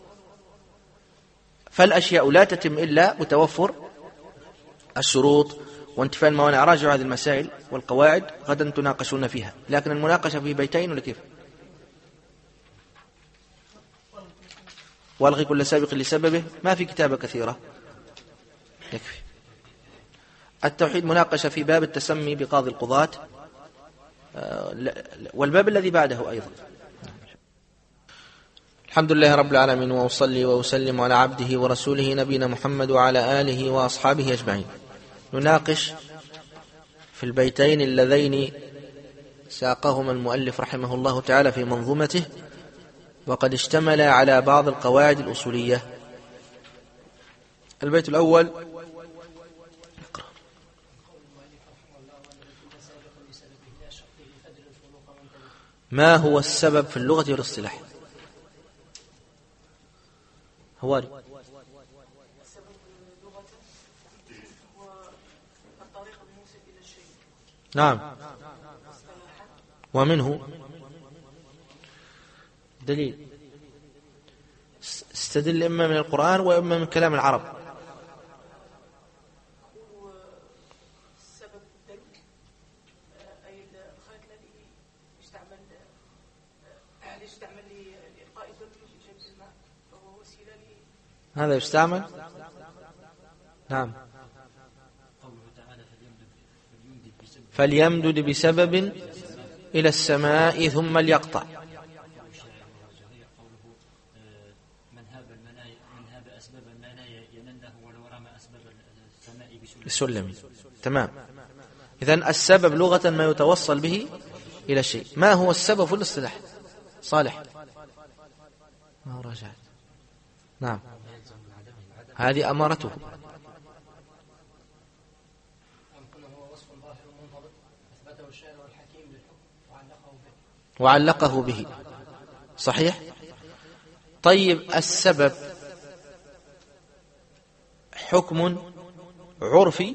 فالأشياء لا تتم إلا بتوفر الشروط وانتفاء الموانع. راجعوا هذه المسائل والقواعد غدا تناقشون فيها، لكن المناقشة في بيتين ولا كيف؟ والغي كل سابق لسببه، ما في كتابة كثيرة يكفي. التوحيد مناقشة في باب التسمي بقاضي القضاة، والباب الذي بعده أيضا. الحمد لله رب العالمين، وأصلي وأسلم على عبده ورسوله نبينا محمد وعلى آله وأصحابه أجمعين. نناقش في البيتين اللذين ساقهما المؤلف رحمه الله تعالى في منظومته، وقد اشتمل على بعض القواعد الأصولية. البيت الأول: ما هو السبب في اللغة والاصطلاح؟ هواري. نعم، ومنه دليل. استدل إما من القرآن وإما من كلام العرب. هذا يستعمل. نعم. فليمدد بسبب إلى السماء ثم ليقطع. السلم. تمام. إذن السبب لغة ما يتوصل به إلى الشيء. ما هو السبب في الاصطلاح؟ صالح. ما رجعت. نعم، هذه أمارته. وعلقه به. صحيح. طيب، السبب حكم عرفي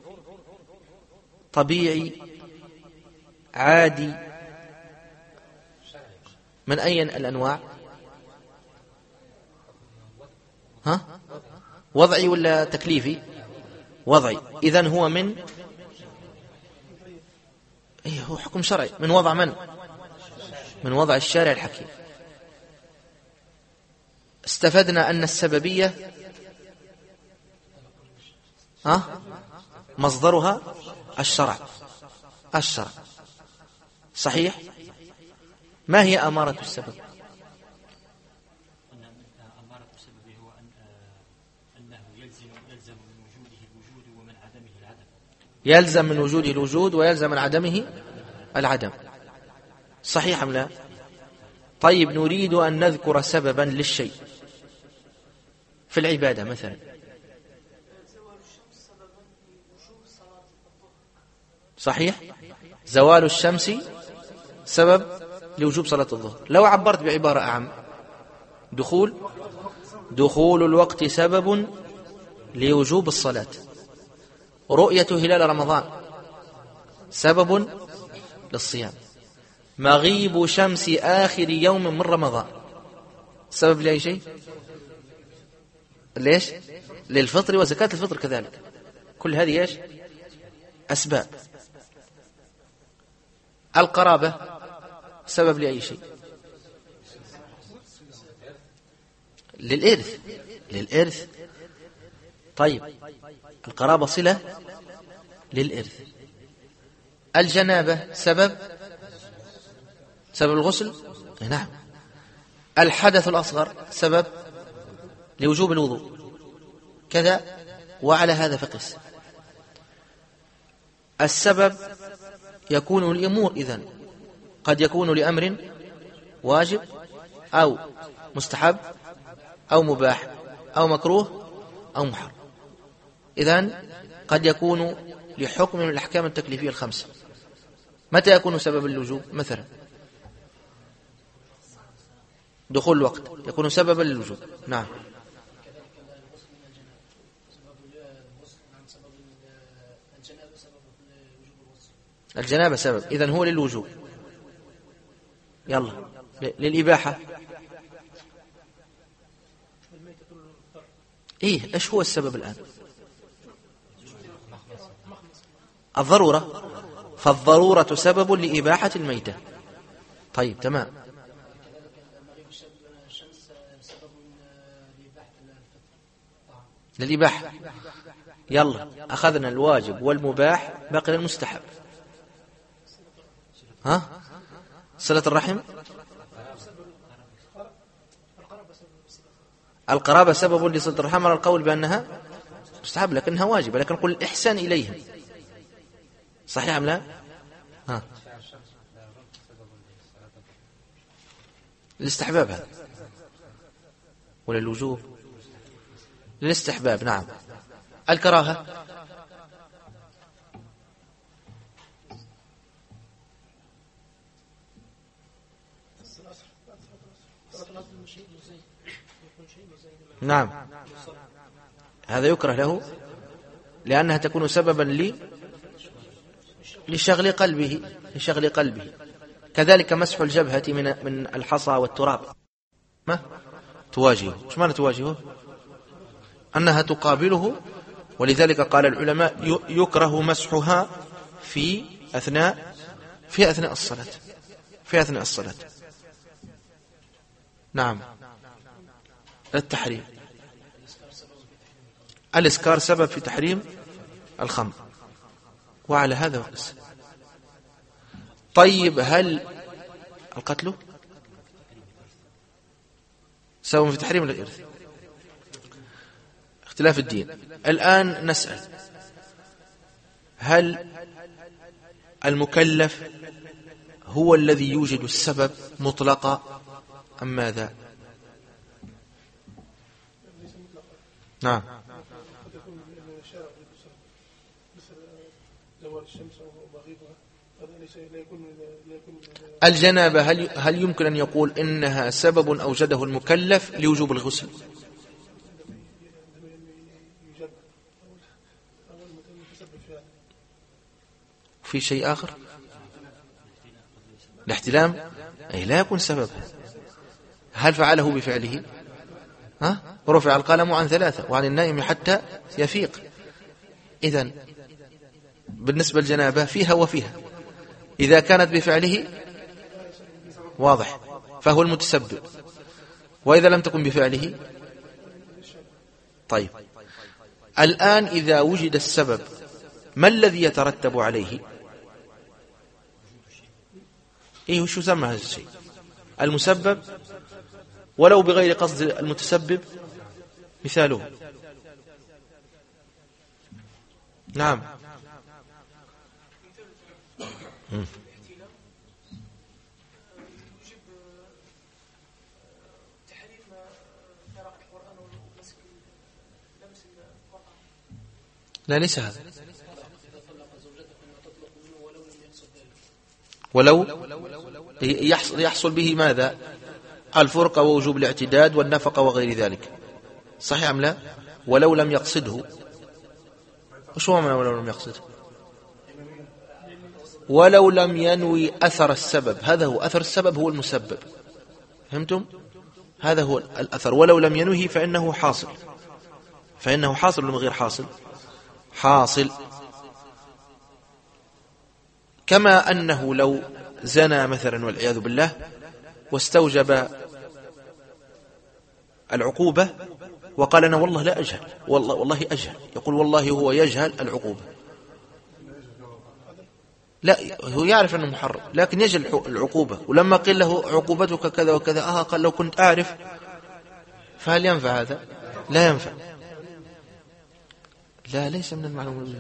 طبيعي عادي من أي الأنواع؟ وضعي ولا تكليفي؟ وضعي. إذن هو هو حكم شرعي من وضع من؟ من وضع الشارع الحكيم. استفدنا أن السببية مصدرها الشرع. صحيح. ما هي أمارة السبب؟ أمارة السبب هو أنه يلزم من وجوده الوجود ومن عدمه العدم. يلزم من وجوده الوجود ويلزم من عدمه العدم. صحيح أم لا؟ طيب، نريد أن نذكر سببا للشيء في العبادة مثلا. صحيح. زوال الشمس سبب لوجوب صلاة الظهر. لو عبرت بعبارة أعم: دخول الوقت سبب لوجوب الصلاة. رؤية هلال رمضان سبب للصيام. مغيب شمس آخر يوم من رمضان سبب لأي شيء؟ ليش؟ للفطر وزكاة الفطر كذلك. كل هذه ايش؟ أسباب. القرابة سبب لأي شيء؟ للإرث. طيب، القرابة صلة للإرث. الجنابة سبب الغسل. نعم. الحدث الأصغر سبب لوجوب الوضوء كذا، وعلى هذا فقس. السبب يكون لأمور، إذن قد يكون لأمر واجب أو مستحب أو مباح أو مكروه أو محرم. إذن قد يكون لحكم من الأحكام التكليفية الخمسة. متى يكون سببا للوجوب؟ مثلا دخول الوقت يكون سببا للوجوب. نعم. الجنابة سبب، إذن هو للوجوب. يلا للإباحة. إيش هو السبب الآن؟ الضرورة، فالضرورة سبب لإباحة الميتة. طيب تمام. للإباحة. يلا أخذنا الواجب والمباح، بقي المستحب. ها؟ صلة الرحم. القرابة سبب لصلة الرحم على القول بأنها مستحب لكنها واجبة، لكن نقول الإحسان إليهم. صحيح أم لا؟ ها. الاستحباب هذا ولا الوجوب؟ للاستحباب. نعم. الكراهة نعم، هذا يكره له لأنها تكون سببا لشغل قلبه. كذلك مسح الجبهة من الحصى والتراب. ما تواجهه؟ ايش معنى تواجهه؟ أنها تقابله، ولذلك قال العلماء يكره مسحها في أثناء الصلاة. نعم. التحريم. الإسكار سبب في تحريم الخمر، وعلى هذا وقس. طيب هل القتل سبب في تحريم الإرث؟ اختلاف الدين. الآن نسأل: هل المكلف هو الذي يوجد السبب مطلقا أم ماذا؟ نعم. الجنابة هل يمكن أن يقول إنها سبب أوجده المكلف لوجوب الغسل؟ في شيء آخر؟ الاحتلام أي لا يكون سبب. هل فعله بفعله؟ رفع القلم عن 3 وعن النائم حتى يفيق. إذن بالنسبة للجنابة فيها وفيها. إذا كانت بفعله واضح فهو المتسبب، وإذا لم تكن بفعله. طيب الآن إذا وجد السبب ما الذي يترتب عليه؟ وش يسمى هذا الشيء؟ المسبب، ولو بغير قصد المتسبب. مثاله نعم. لا ليس هذا. ولو يحصل به ماذا؟ الفرقة ووجوب الاعتداد والنفقة وغير ذلك. صحيح أم لا؟ ولو لم يقصده. وش هو ولو لم يقصده؟ ولو لم ينوي أثر السبب. هذا هو أثر السبب، هو المسبب. فهمتم؟ هذا هو الأثر. ولو لم ينوه فإنه حاصل ولا غير حاصل. كما أنه لو زنى مثلا والعياذ بالله واستوجب العقوبة وقال أنا والله لا أجهل، والله أجهل، يقول والله هو يجهل العقوبة. لا، هو يعرف أنه محرم لكن يجهل العقوبة، ولما قيل له عقوبتك كذا وكذا قال لو كنت أعرف. فهل ينفع هذا؟ لا ينفع. لا، ليس من المعلومات.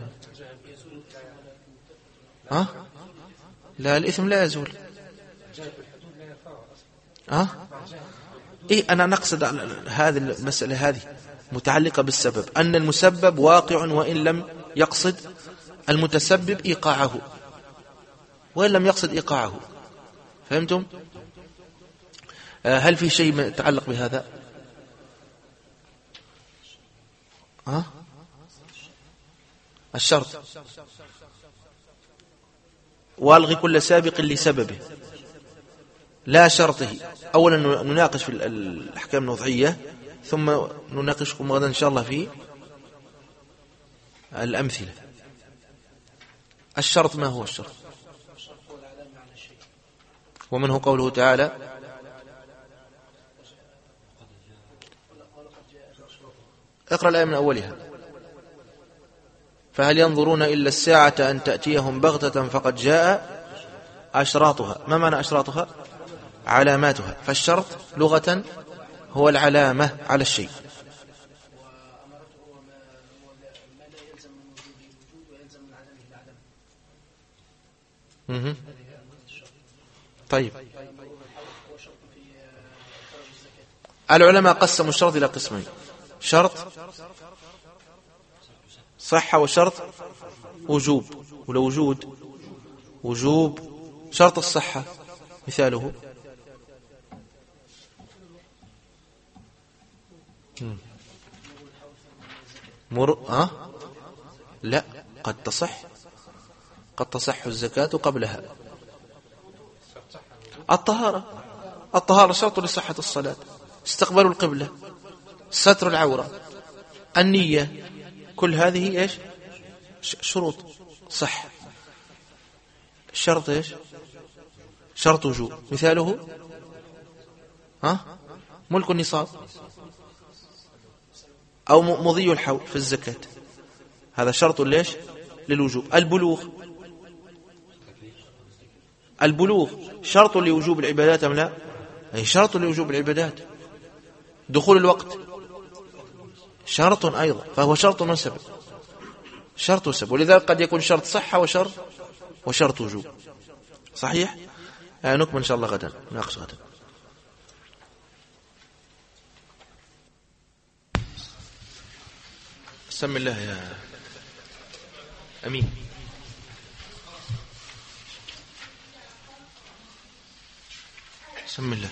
لا، الإثم لا يزول. إيه أنا نقصد هذه المسألة هذه متعلقة بالسبب، أن المسبب واقع وإن لم يقصد المتسبب إيقاعه، وإن لم يقصد إيقاعه. فهمتم؟ هل في شيء يتعلق بهذا؟ الشرط والغي كل سابق لسببه لا شرطه. أولا نناقش في الأحكام الوضعية، ثم نناقشكم غدا إن شاء الله في الأمثلة. الشرط ما هو الشرط؟ ومنه قوله تعالى اقرأ الآية من أولها. فهل ينظرون إلا الساعة أن تأتيهم بغتة فقد جاء أشراطها. ما معنى أشراطها؟ علاماتها. فالشرط لغة هو العلامة على الشيء. طيب، العلماء قسموا الشرط إلى قسمين: شرط صحة وشرط وجوب. ولا وجوب شرط الصحة مثاله لا، قد تصح الزكاة قبلها. الطهارة شرط لصحة الصلاة، استقبال القبلة، ستر العورة، النية، كل هذه ايش؟ شروط صح. الشرط ايش؟ شرط وجوب مثاله ملك النصاب أو مضي الحول في الزكاة، هذا شرط ليش؟ للوجوب. البلوغ شرط لوجوب العبادات أم لا؟ أي شرط لوجوب العبادات. دخول الوقت شرط أيضا، فهو شرط وسبب، شرط وسبب. ولذلك قد يكون شرط صحة وشرط وجوب. صحيح؟ نكمل إن شاء الله غدا، ناقش غدا. سم الله يا أمين. سم الله.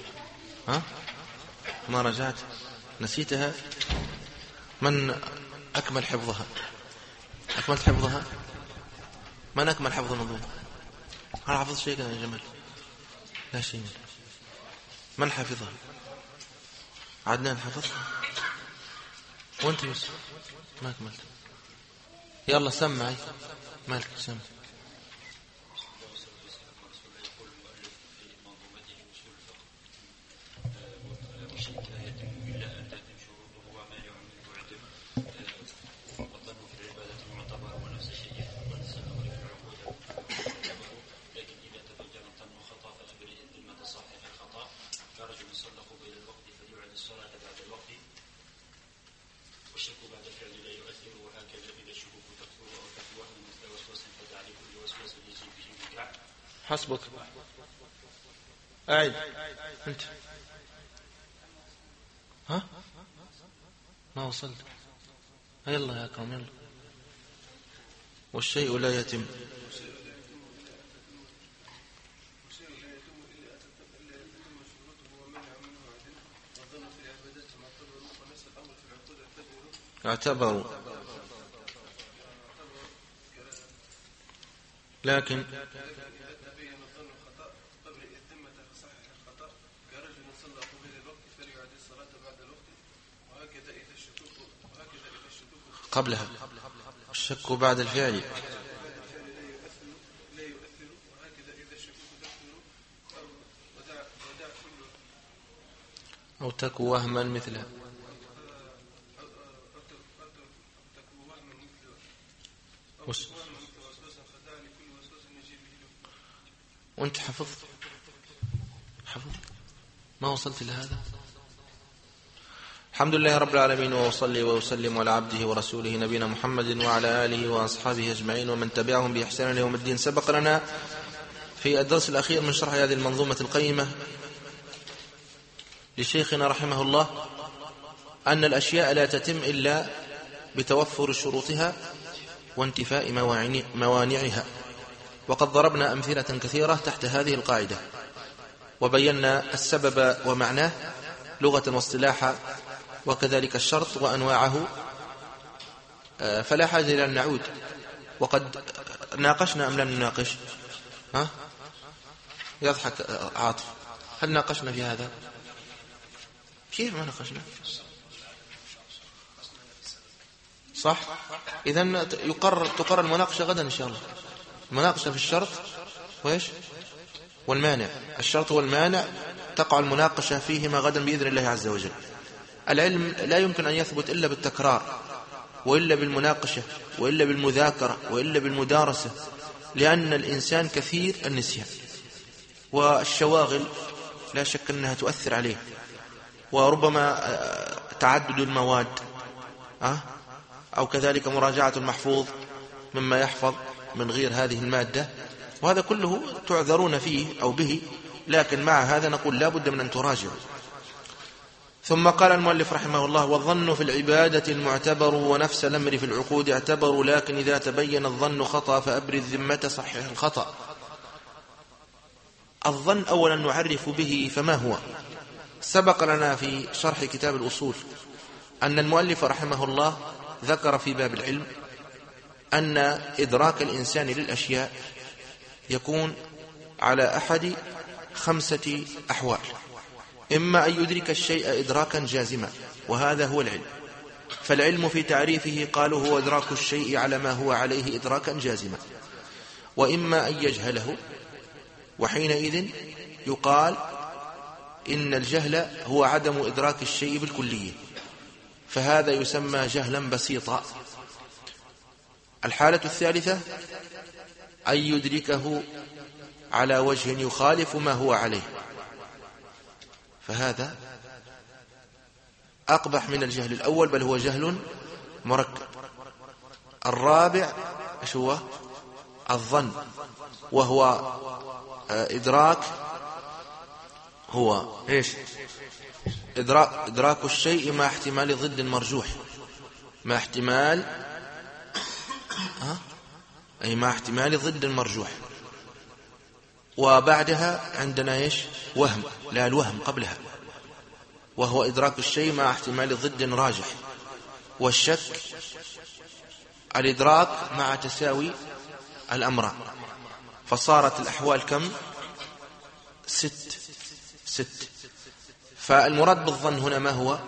ما رجعت نسيتها. من أكمل حفظها؟ أكملت حفظها؟ من أكمل حفظ النظوم؟ هل حفظت شيء يا جمال؟ لا شيء. من حفظها؟ عدنان حفظها؟ وانت يوسف ما أكملت. يلا سمعي مالك سمع. حسبك. أعد أنت. ما وصلت. يلا يا أكرم يلا. والشيء لا يتم. اعتبروا، لكن قبلها الشك بعد الفعل. أو تكو وهما مثلها. وانت حفظت ما وصلت لهذا. الحمد لله رب العالمين، وصلي وسلم على عبده ورسوله نبينا محمد وعلى آله وأصحابه أجمعين ومن تبعهم بإحسان يوم الدين. سبق لنا في الدرس الأخير من شرح هذه المنظومة القيمة لشيخنا رحمه الله أن الأشياء لا تتم إلا بتوفر شروطها وانتفاء موانعها، وقد ضربنا أمثلة كثيرة تحت هذه القاعدة، وبينا السبب ومعناه لغة واصطلاحا، وكذلك الشرط وأنواعه، فلا حاجة إلى أن نعود. وقد ناقشنا أم لم نناقش؟ يضحك عاطف، هل ناقشنا في هذا؟ كيف ما ناقشنا؟ صح؟ إذن تقرر المناقشة غدا إن شاء الله. المناقشة في الشرط وإيش؟ والمانع. الشرط والمانع تقع المناقشة فيهما غدا بإذن الله عز وجل. العلم لا يمكن أن يثبت إلا بالتكرار، وإلا بالمناقشة، وإلا بالمذاكرة، وإلا بالمدارسة، لأن الإنسان كثير النسيان، والشواغل لا شك أنها تؤثر عليه، وربما تعدد المواد أو كذلك مراجعة المحفوظ مما يحفظ من غير هذه المادة، وهذا كله تعذرون فيه أو به، لكن مع هذا نقول لا بد من أن تراجعوا. ثم قال المؤلف رحمه الله: والظن في العبادة المعتبر، ونفس الأمر في العقود اعتبر، لكن إذا تبين الظن خطأ فأبر الذمة صحح الخطأ. الظن أولا نعرف به فما هو. سبق لنا في شرح كتاب الأصول أن المؤلف رحمه الله ذكر في باب العلم أن إدراك الإنسان للأشياء يكون على أحد 5 أحوال: إما أن يدرك الشيء إدراكا جازما، وهذا هو العلم، فالعلم في تعريفه قالوا هو إدراك الشيء على ما هو عليه إدراكا جازما، وإما أن يجهله، وحينئذ يقال إن الجهل هو عدم إدراك الشيء بالكلية، فهذا يسمى جهلا بسيطا. الحالة الثالثة أن يدركه على وجه يخالف ما هو عليه، فهذا أقبح من الجهل الأول، بل هو جهل مركب. الرابع إيش هو؟ الظن، وهو إدراك، هو إيش؟ إدراك الشيء مع احتمال ضد مرجوح، مع احتمال أي مع احتمال ضد مرجوح. وبعدها عندنا إيش؟ وهم، لا الوهم قبلها، وهو إدراك الشيء مع احتمال ضد راجح. والشك الإدراك مع تساوي الأمران، فصارت الأحوال كم؟ 6. فالمراد بالظن هنا ما هو؟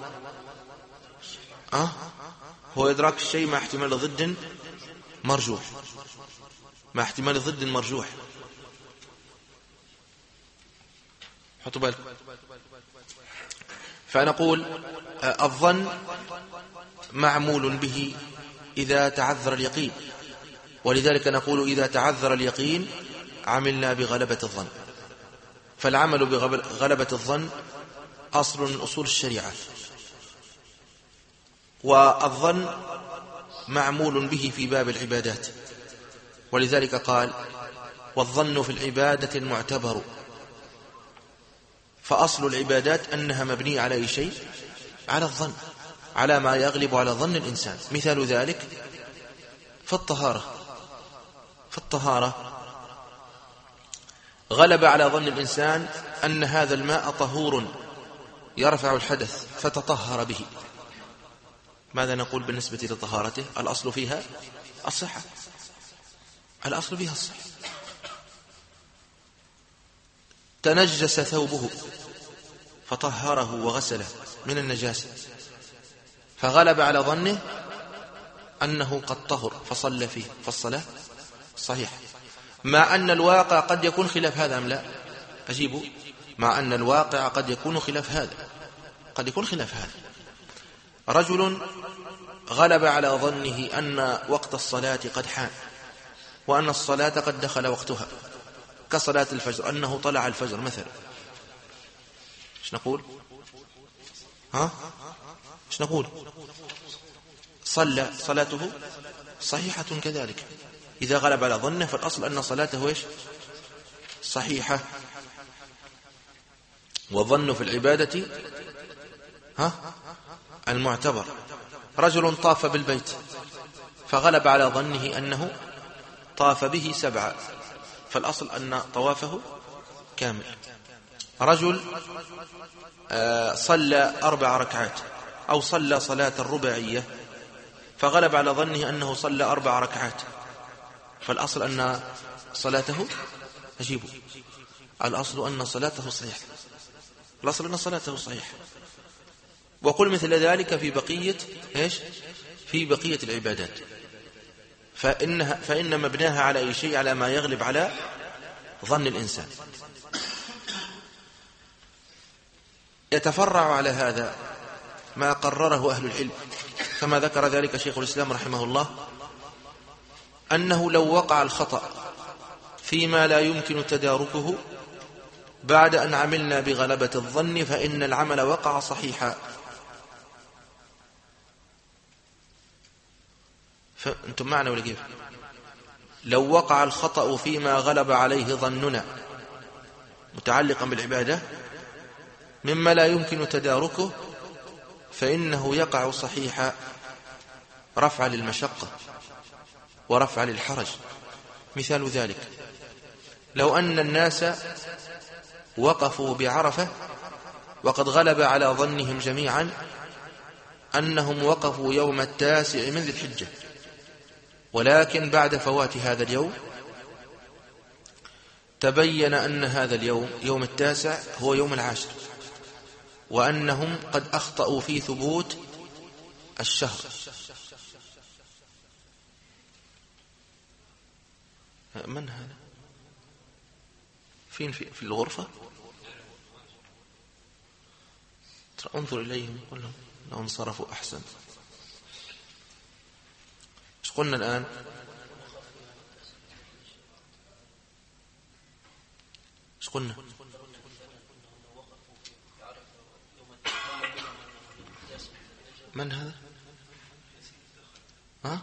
هو إدراك الشيء مع احتمال ضد مرجوح، مع احتمال ضد مرجوح. حطوا بالكم. فنقول الظن معمول به إذا تعذر اليقين، ولذلك نقول إذا تعذر اليقين عملنا بغلبة الظن. فالعمل بغلبة الظن أصل من أصول الشريعة، والظن معمول به في باب العبادات، ولذلك قال: والظن في العبادة المعتبر. فأصل العبادات أنها مبنية على أي شيء؟ على الظن، على ما يغلب على ظن الإنسان. مثال ذلك في الطهارة غلب على ظن الإنسان أن هذا الماء طهور يرفع الحدث فتطهر به. ماذا نقول بالنسبة لطهارته؟ الأصل فيها الصحة، الأصل فيها الصحة. تنجس ثوبه فطهره وغسله من النجاسة، فغلب على ظنه أنه قد طهر فصلى فيه، فالصلاة صحيح، مع أن الواقع قد يكون خلاف هذا أم لا؟ أجيبوا. مع أن الواقع قد يكون خلاف هذا، قد يكون خلاف هذا. رجل غلب على ظنه أن وقت الصلاة قد حان، وأن الصلاة قد دخل وقتها، كصلاة الفجر، أنه طلع الفجر مثلا. ايش نقول؟ ايش نقول؟ صلى، صلاته صحيحة كذلك. إذا غلب على ظنه فالأصل أن صلاته ايش؟ صحيحة. والظن في العبادة المعتبر. رجل طاف بالبيت فغلب على ظنه أنه طاف به 7، فالأصل أن طوافه كامل. رجل صلى 4 ركعات أو صلى صلاة رباعية فغلب على ظنه أنه صلى 4 ركعات، فالأصل أن صلاته أجيبه، الأصل أن صلاته صحيحة، الأصل أن صلاته صحيحة. وقل مثل ذلك في بقية في بقية العبادات، فإن مبناها على أي شيء؟ على ما يغلب على ظن الإنسان. يتفرع على هذا ما قرره أهل العلم كما ذكر ذلك شيخ الإسلام رحمه الله، أنه لو وقع الخطأ فيما لا يمكن تداركه بعد أن عملنا بغلبة الظن فإن العمل وقع صحيحا. فأنتم معنا ولا كيف؟ لو وقع الخطأ فيما غلب عليه ظننا متعلقا بالعبادة مما لا يمكن تداركه فإنه يقع صحيحا، رفع للمشقة ورفع للحرج. مثال ذلك لو أن الناس وقفوا بعرفة وقد غلب على ظنهم جميعا أنهم وقفوا يوم 9 من ذي الحجة، ولكن بعد فوات هذا اليوم تبين أن هذا اليوم يوم 9 هو يوم 10، وأنهم قد أخطأوا في ثبوت الشهر. من هذا؟ فين في الغرفة؟ انظر إليهم كلهم لو انصرفوا أحسن. ايش قلنا الآن؟ ايش قلنا؟ من هذا؟ ها؟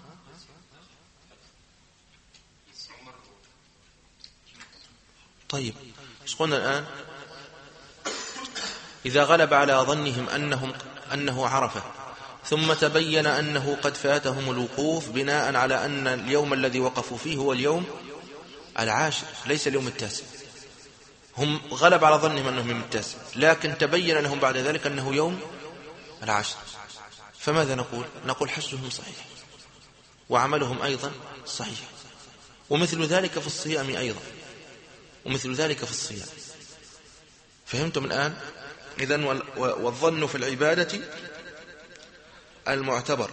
طيب ايش قلنا الآن؟ إذا غلب على ظنهم أنه عرفة ثم تبين أنه قد فاتهم الوقوف بناء على أن اليوم الذي وقفوا فيه هو اليوم 10 ليس اليوم 9، هم غلب على ظنهم أنه يوم 9 لكن تبين لهم بعد ذلك أنه يوم 10، فماذا نقول؟ نقول حجهم صحيح وعملهم أيضا صحيح. ومثل ذلك في الصيام أيضا، ومثل ذلك في الصيام. فهمتم الآن؟ إذن والظن في العبادة المعتبر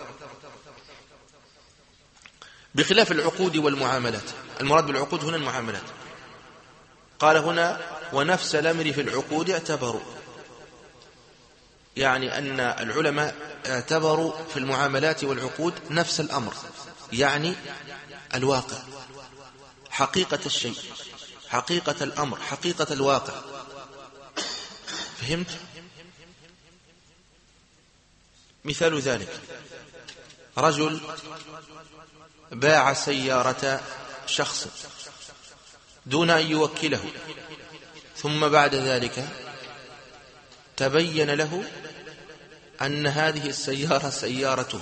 بخلاف العقود والمعاملات. المراد بالعقود هنا المعاملات. قال هنا ونفس الأمر في العقود اعتبروا، يعني أن العلماء اعتبروا في المعاملات والعقود نفس الأمر، يعني الواقع، حقيقة الشيء، حقيقة الأمر، حقيقة الواقع. فهمت؟ مثال ذلك رجل باع سيارة شخص دون أن يوكله، ثم بعد ذلك تبين له أن هذه السيارة سيارته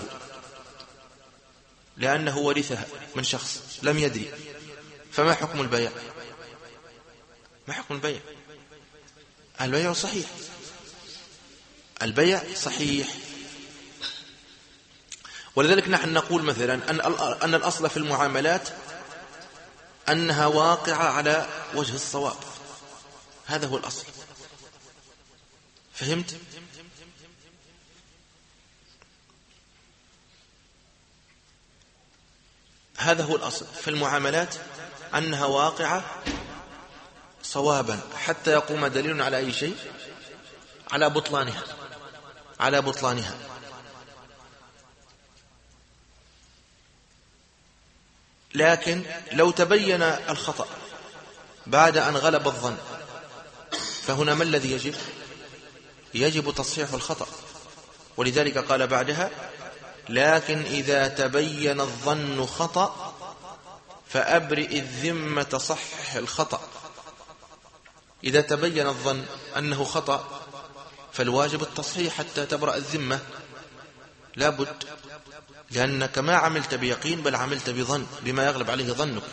لأنه ورثها من شخص لم يدري، فما حكم البيع؟ ما حكم البيع؟ البيع صحيح، البيع صحيح. ولذلك نحن نقول مثلا أن الأصل في المعاملات أنها واقعة على وجه الصواب، هذا هو الأصل. فهمت؟ هذا هو الأصل في المعاملات، أنها واقعة صوابا حتى يقوم دليل على أي شيء، على بطلانها، على بطلانها. لكن لو تبين الخطأ بعد أن غلب الظن فهنا ما الذي يجب؟ يجب تصحيح الخطأ. ولذلك قال بعدها لكن إذا تبين الظن خطأ فأبرئ الذمة صحح الخطأ. إذا تبين الظن أنه خطأ فالواجب التصحيح حتى تبرأ الذمة، لا بد، لأنك ما عملت بيقين بل عملت بظن، بما يغلب عليه ظنك،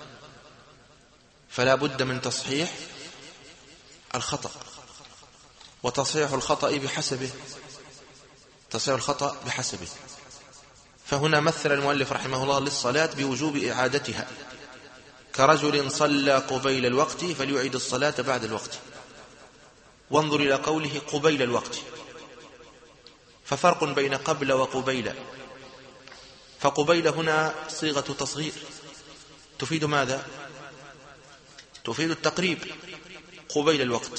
فلا بد من تصحيح الخطأ، وتصحيح الخطأ بحسبه، تصحيح الخطأ بحسبه. فهنا مثل المؤلف رحمه الله للصلاة بوجوب إعادتها، كرجل صلى قبيل الوقت فليعيد الصلاة بعد الوقت. وانظر إلى قوله قبيل الوقت، ففرق بين قبل وقبيل. فقبيل هنا صيغة تصغير تفيد ماذا؟ تفيد التقريب، قبيل الوقت،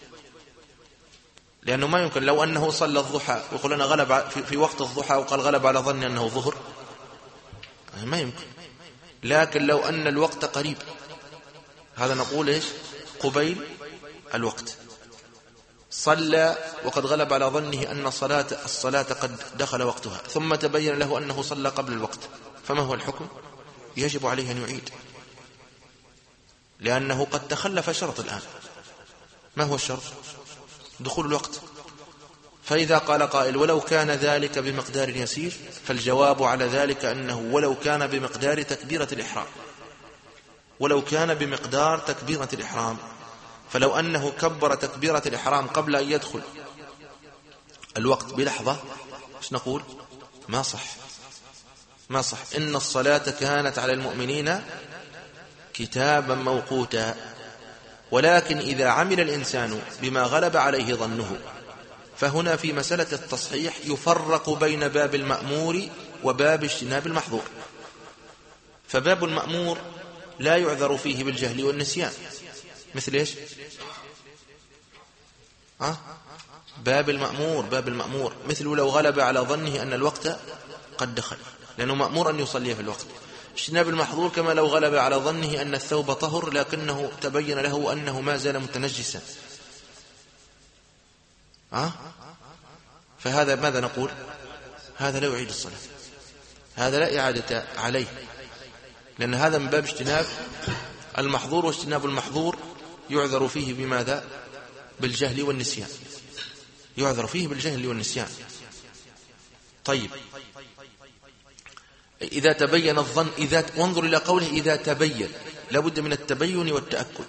لأنه ما يمكن لو أنه صلى الضحى ويقول أنا غلب في وقت الضحى وقال غلب على ظني أنه ظهر، ما يمكن. لكن لو أن الوقت قريب هذا نقول إيش؟ قبيل الوقت. صلى وقد غلب على ظنه أن الصلاة قد دخل وقتها، ثم تبين له أنه صلى قبل الوقت، فما هو الحكم؟ يجب عليه أن يعيد، لأنه قد تخلف شرط الآن. ما هو الشرط؟ دخول الوقت. فإذا قال قائل ولو كان ذلك بمقدار يسير، فالجواب على ذلك أنه ولو كان بمقدار تكبيرة الإحرام، ولو كان بمقدار تكبيرة الإحرام، فلو أنه كبر تكبيرة الإحرام قبل أن يدخل الوقت بلحظة، ايش نقول؟ ما صح، ما صح. إن الصلاة كانت على المؤمنين كتابا موقوتا. ولكن إذا عمل الإنسان بما غلب عليه ظنه، فهنا في مسألة التصحيح يفرق بين باب المأمور وباب اجتناب المحظور. فباب المأمور لا يعذر فيه بالجهل والنسيان، مثل إيش؟ باب المأمور مثل لو غلب على ظنه أن الوقت قد دخل، لأنه مأمور أن يصلي في الوقت. اجتناب المحظور كما لو غلب على ظنه أن الثوب طهر لكنه تبين له أنه ما زال متنجسا. فهذا ماذا نقول؟ هذا لا يعيد الصلاة، هذا لا إعادة عليه، لأن هذا من باب اجتناب المحظور، واجتناب المحظور يعذر فيه بماذا؟ بالجهل والنسيان، يعذر فيه بالجهل والنسيان. طيب، إذا تبين الظن، وانظر إلى قوله إذا تبين، لابد من التبين والتأكد.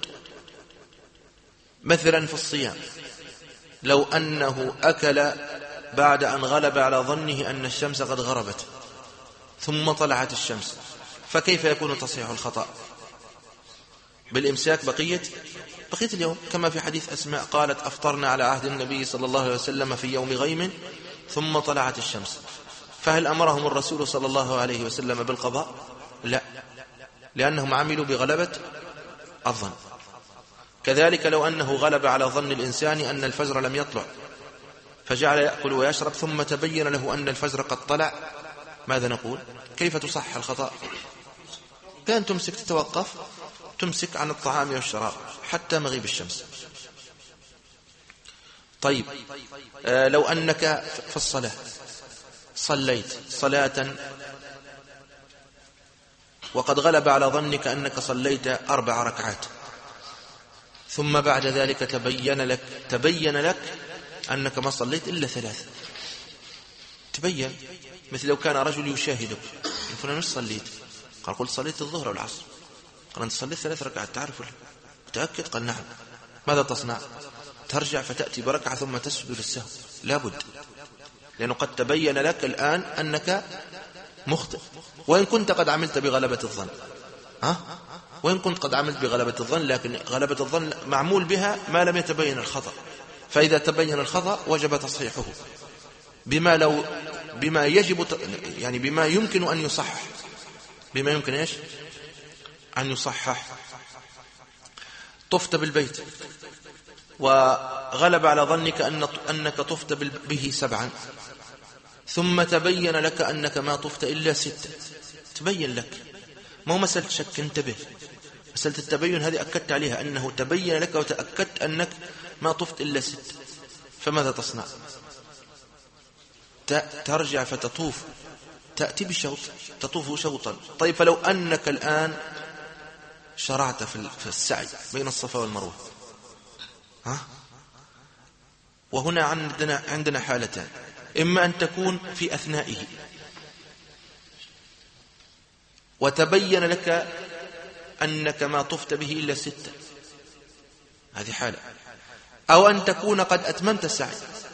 مثلا في الصيام، لو أنه أكل بعد أن غلب على ظنه أن الشمس قد غربت ثم طلعت الشمس، فكيف يكون تصحيح الخطأ؟ بالإمساك بقية اليوم، كما في حديث أسماء قالت أفطرنا على عهد النبي صلى الله عليه وسلم في يوم غيم ثم طلعت الشمس. فهل أمرهم الرسول صلى الله عليه وسلم بالقضاء؟ لا، لأنهم عملوا بغلبة الظن. كذلك لو أنه غلب على ظن الإنسان أن الفجر لم يطلع فجعل يأكل ويشرب ثم تبين له أن الفجر قد طلع، ماذا نقول؟ كيف تصح الخطأ؟ كان تمسك، تتوقف، تمسك عن الطعام والشراب حتى مغيب الشمس. طيب، لو أنك في الصلاة صليت صلاة وقد غلب على ظنك أنك صليت 4 ركعات، ثم بعد ذلك تبين لك أنك ما صليت إلا 3، تبين. مثل لو كان رجل يشاهدك، يقول أنا مش صليت، قال قلت صليت الظهر والعصر، قال أنت صليت 3 ركعات، تعرف ولا متأكد؟ قال نعم. ماذا تصنع؟ ترجع فتأتي بركعة ثم تسجد للسهو، لابد، لأنه قد تبين لك الآن أنك مخطئ، وإن كنت قد عملت بغلبة الظن، وإن كنت قد عملت بغلبة الظن، لكن غلبة الظن معمول بها ما لم يتبين الخطأ. فإذا تبين الخطأ وجب تصحيحه بما يجب، يعني بما يمكن أن يصحح، بما يمكن إيش؟ أن يصحح. طفت بالبيت وغلب على ظنك أنك طفت به 7، ثم تبين لك أنك ما طفت إلا 6، تبين لك، ما هو مسألة شك، انتبه، مسألة التبين هذه أكدت عليها، أنه تبين لك وتأكدت أنك ما طفت إلا 6، فماذا تصنع؟ ترجع فتطوف، تأتي بشوط، تطوف شوطا. طيب، فلو أنك الآن شرعت في السعي بين الصفا والمروة وهنا عندنا حالتان: إما أن تكون في أثنائه وتبين لك أنك ما طفت به إلا 6، هذه حالة، أو أن تكون قد أتممت السعي،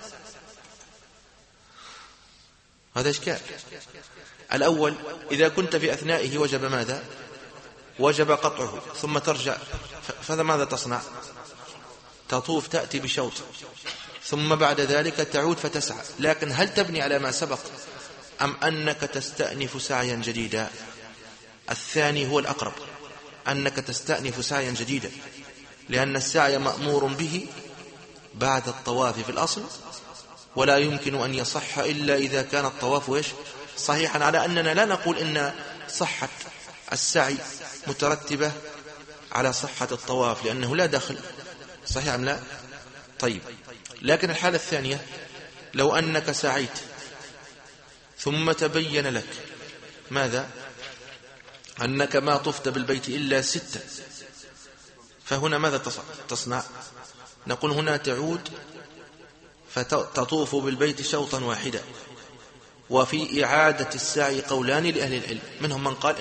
هذا إشكال. الأول إذا كنت في أثنائه وجب ماذا؟ وجب قطعه ثم ترجع، فماذا تصنع؟ تطوف، تأتي بشوط، ثم بعد ذلك تعود فتسعى. لكن هل تبني على ما سبق أم أنك تستأنف سعيا جديدا؟ الثاني هو الأقرب، أنك تستأنف سعيا جديدا، لأن السعي مأمور به بعد الطواف في الأصل، ولا يمكن أن يصح إلا إذا كان الطواف صحيحا، على أننا لا نقول إن صحة السعي مترتبة على صحة الطواف، لأنه لا دخل، صحيح أم لا؟ طيب، لكن الحالة الثانية لو أنك سعيت ثم تبين لك ماذا؟ أنك ما طفت بالبيت إلا 6، فهنا ماذا تصنع؟ نقول هنا تعود فتطوف بالبيت شوطا واحدا. وفي إعادة السعي قولان لأهل العلم، منهم من قال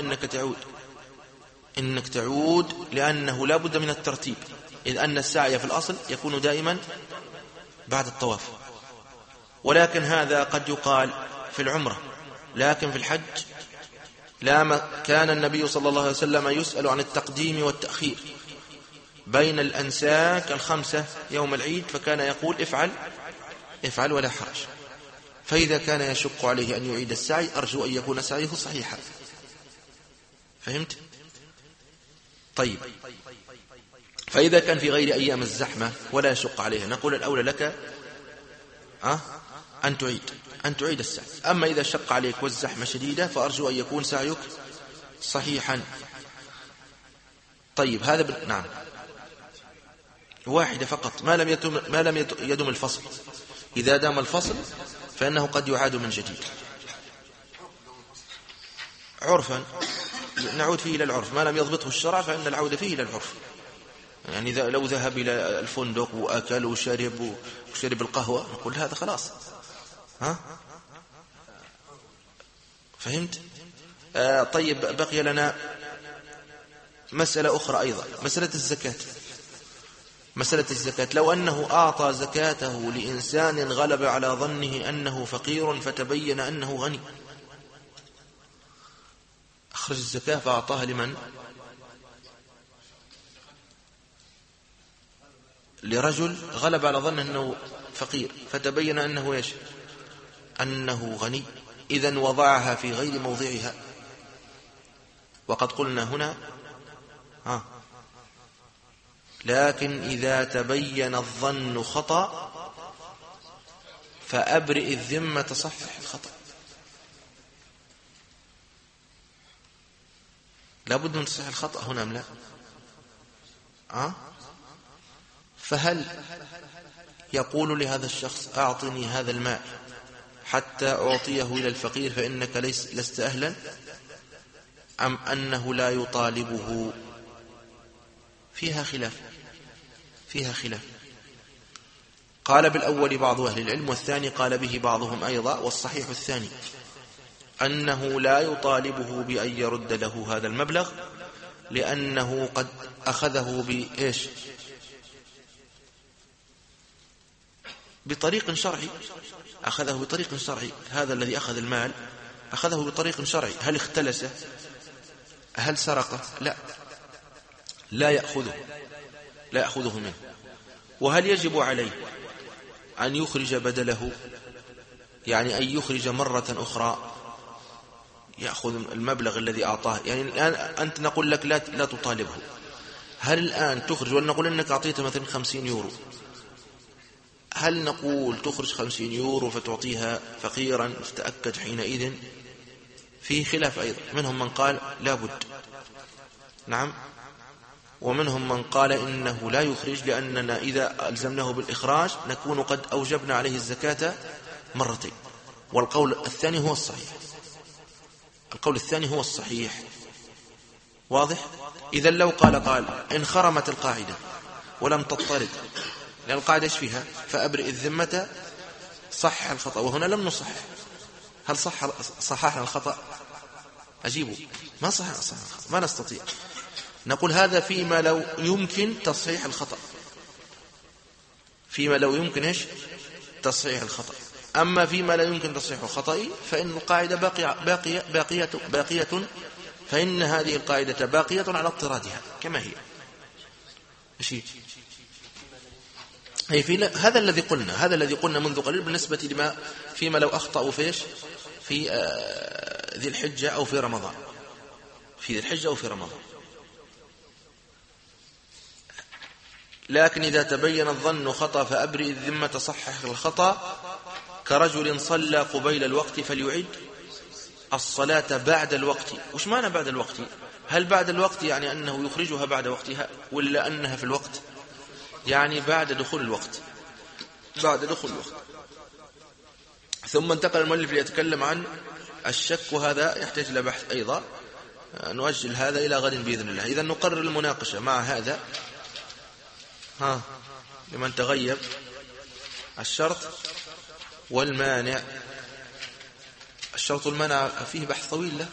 إنك تعود لأنه لا بد من الترتيب، إذ أن السعي في الأصل يكون دائما بعد الطواف. ولكن هذا قد يقال في العمرة، لكن في الحج لا. كان النبي صلى الله عليه وسلم يسأل عن التقديم والتأخير بين الأنساك 5 يوم العيد، فكان يقول افعل ولا حرج. فإذا كان يشق عليه أن يعيد السعي أرجو أن يكون سعيه صحيحا. فهمت؟ طيب، فإذا كان في غير أيام الزحمة ولا يشق عليه، نقول الأولى لك أن تعيد السعي. أما إذا شق عليك والزحمة شديدة فأرجو أن يكون سعيك صحيحا. طيب، هذا نعم، واحدة فقط، ما لم يدم الفصل. إذا دام الفصل فإنه قد يعاد من جديد عرفا، نعود فيه إلى العرف، ما لم يضبطه الشرع فإن العودة فيه إلى العرف. يعني لو ذهب إلى الفندق وأكل وشرب القهوة نقول هذا خلاص. فهمت؟ طيب، بقي لنا مسألة أخرى أيضا، مسألة الزكاة. لو أنه أعطى زكاته لإنسان غلب على ظنه أنه فقير فتبين أنه غني، أخرج الزكاة فأعطاها لمن؟ لرجل غلب على ظنه أنه فقير فتبين أنه أنه غني، إذن وضعها في غير موضعها. وقد قلنا هنا لكن إذا تبين الظن خطأ فأبرئ الذمة صحح الخطأ. لابد من تصحيح الخطأ هنا أم لا؟ فهل يقول لهذا الشخص أعطني هذا المال حتى أعطيه إلى الفقير فإنك لست أهلا، أم أنه لا يطالبه؟ فيها خلاف. قال بالأول بعض أهل العلم، والثاني قال به بعضهم أيضا، والصحيح الثاني أنه لا يطالبه بأن يرد له هذا المبلغ، لأنه قد أخذه بطريق شرعي. أخذه بطريق شرعي، هذا الذي أخذ المال أخذه بطريق شرعي. هل اختلسه؟ هل سرقه؟ لا يأخذه منه. وهل يجب عليه أن يخرج بدله، يعني أن يخرج مرة أخرى يأخذ المبلغ الذي أعطاه؟ يعني الآن أنت نقول لك لا تطالبه، هل الآن تخرج؟ ولنقول أنك أعطيته مثلا 50 يورو، هل نقول تخرج 50 يورو فتعطيها فقيرا فتأكد حينئذ؟ فيه خلاف أيضا، منهم من قال لا بد، نعم، ومنهم من قال إنه لا يخرج، لأننا إذا ألزمناه بالإخراج نكون قد أوجبنا عليه الزكاة مرتين. والقول الثاني هو الصحيح. واضح؟ إذا لو قال إن خرمت القاعدة ولم تضطرد لأن القاعدة إيش فيها؟ فأبرئ الذمة صحح الخطأ، وهنا لم نصحح. هل صححنا الخطأ؟ أجيبوا ما صحح، ما نستطيع. نقول هذا فيما لو يمكن تصحيح الخطأ، فيما لو يمكن إيش؟ تصحيح الخطأ. أما فيما لا يمكن تصحيح الخطأ فإن القاعدة باقية، فإن هذه القاعدة باقية على اضطرادها كما هي. أي في هذا الذي قلنا منذ قليل بالنسبة لما فيما لو أخطأوا فيش في ذي الحجة أو في رمضان، في ذي الحجة أو في رمضان. لكن إذا تبين الظن خطأ فأبرئ الذمة صحح الخطأ، كرجل صلى قبيل الوقت فليعد الصلاة بعد الوقت. وش معنى بعد الوقت؟ هل بعد الوقت يعني أنه يخرجها بعد وقتها، ولا أنها في الوقت؟ يعني بعد دخول الوقت، بعد دخول الوقت. ثم انتقل المؤلف ليتكلم عن الشك، وهذا يحتاج إلى بحث أيضا، نؤجل هذا إلى غد بإذن الله. إذا نقرر المناقشة مع هذا. لمن تغيب الشرط والمانع. الشرط والمانع فيه بحث طويل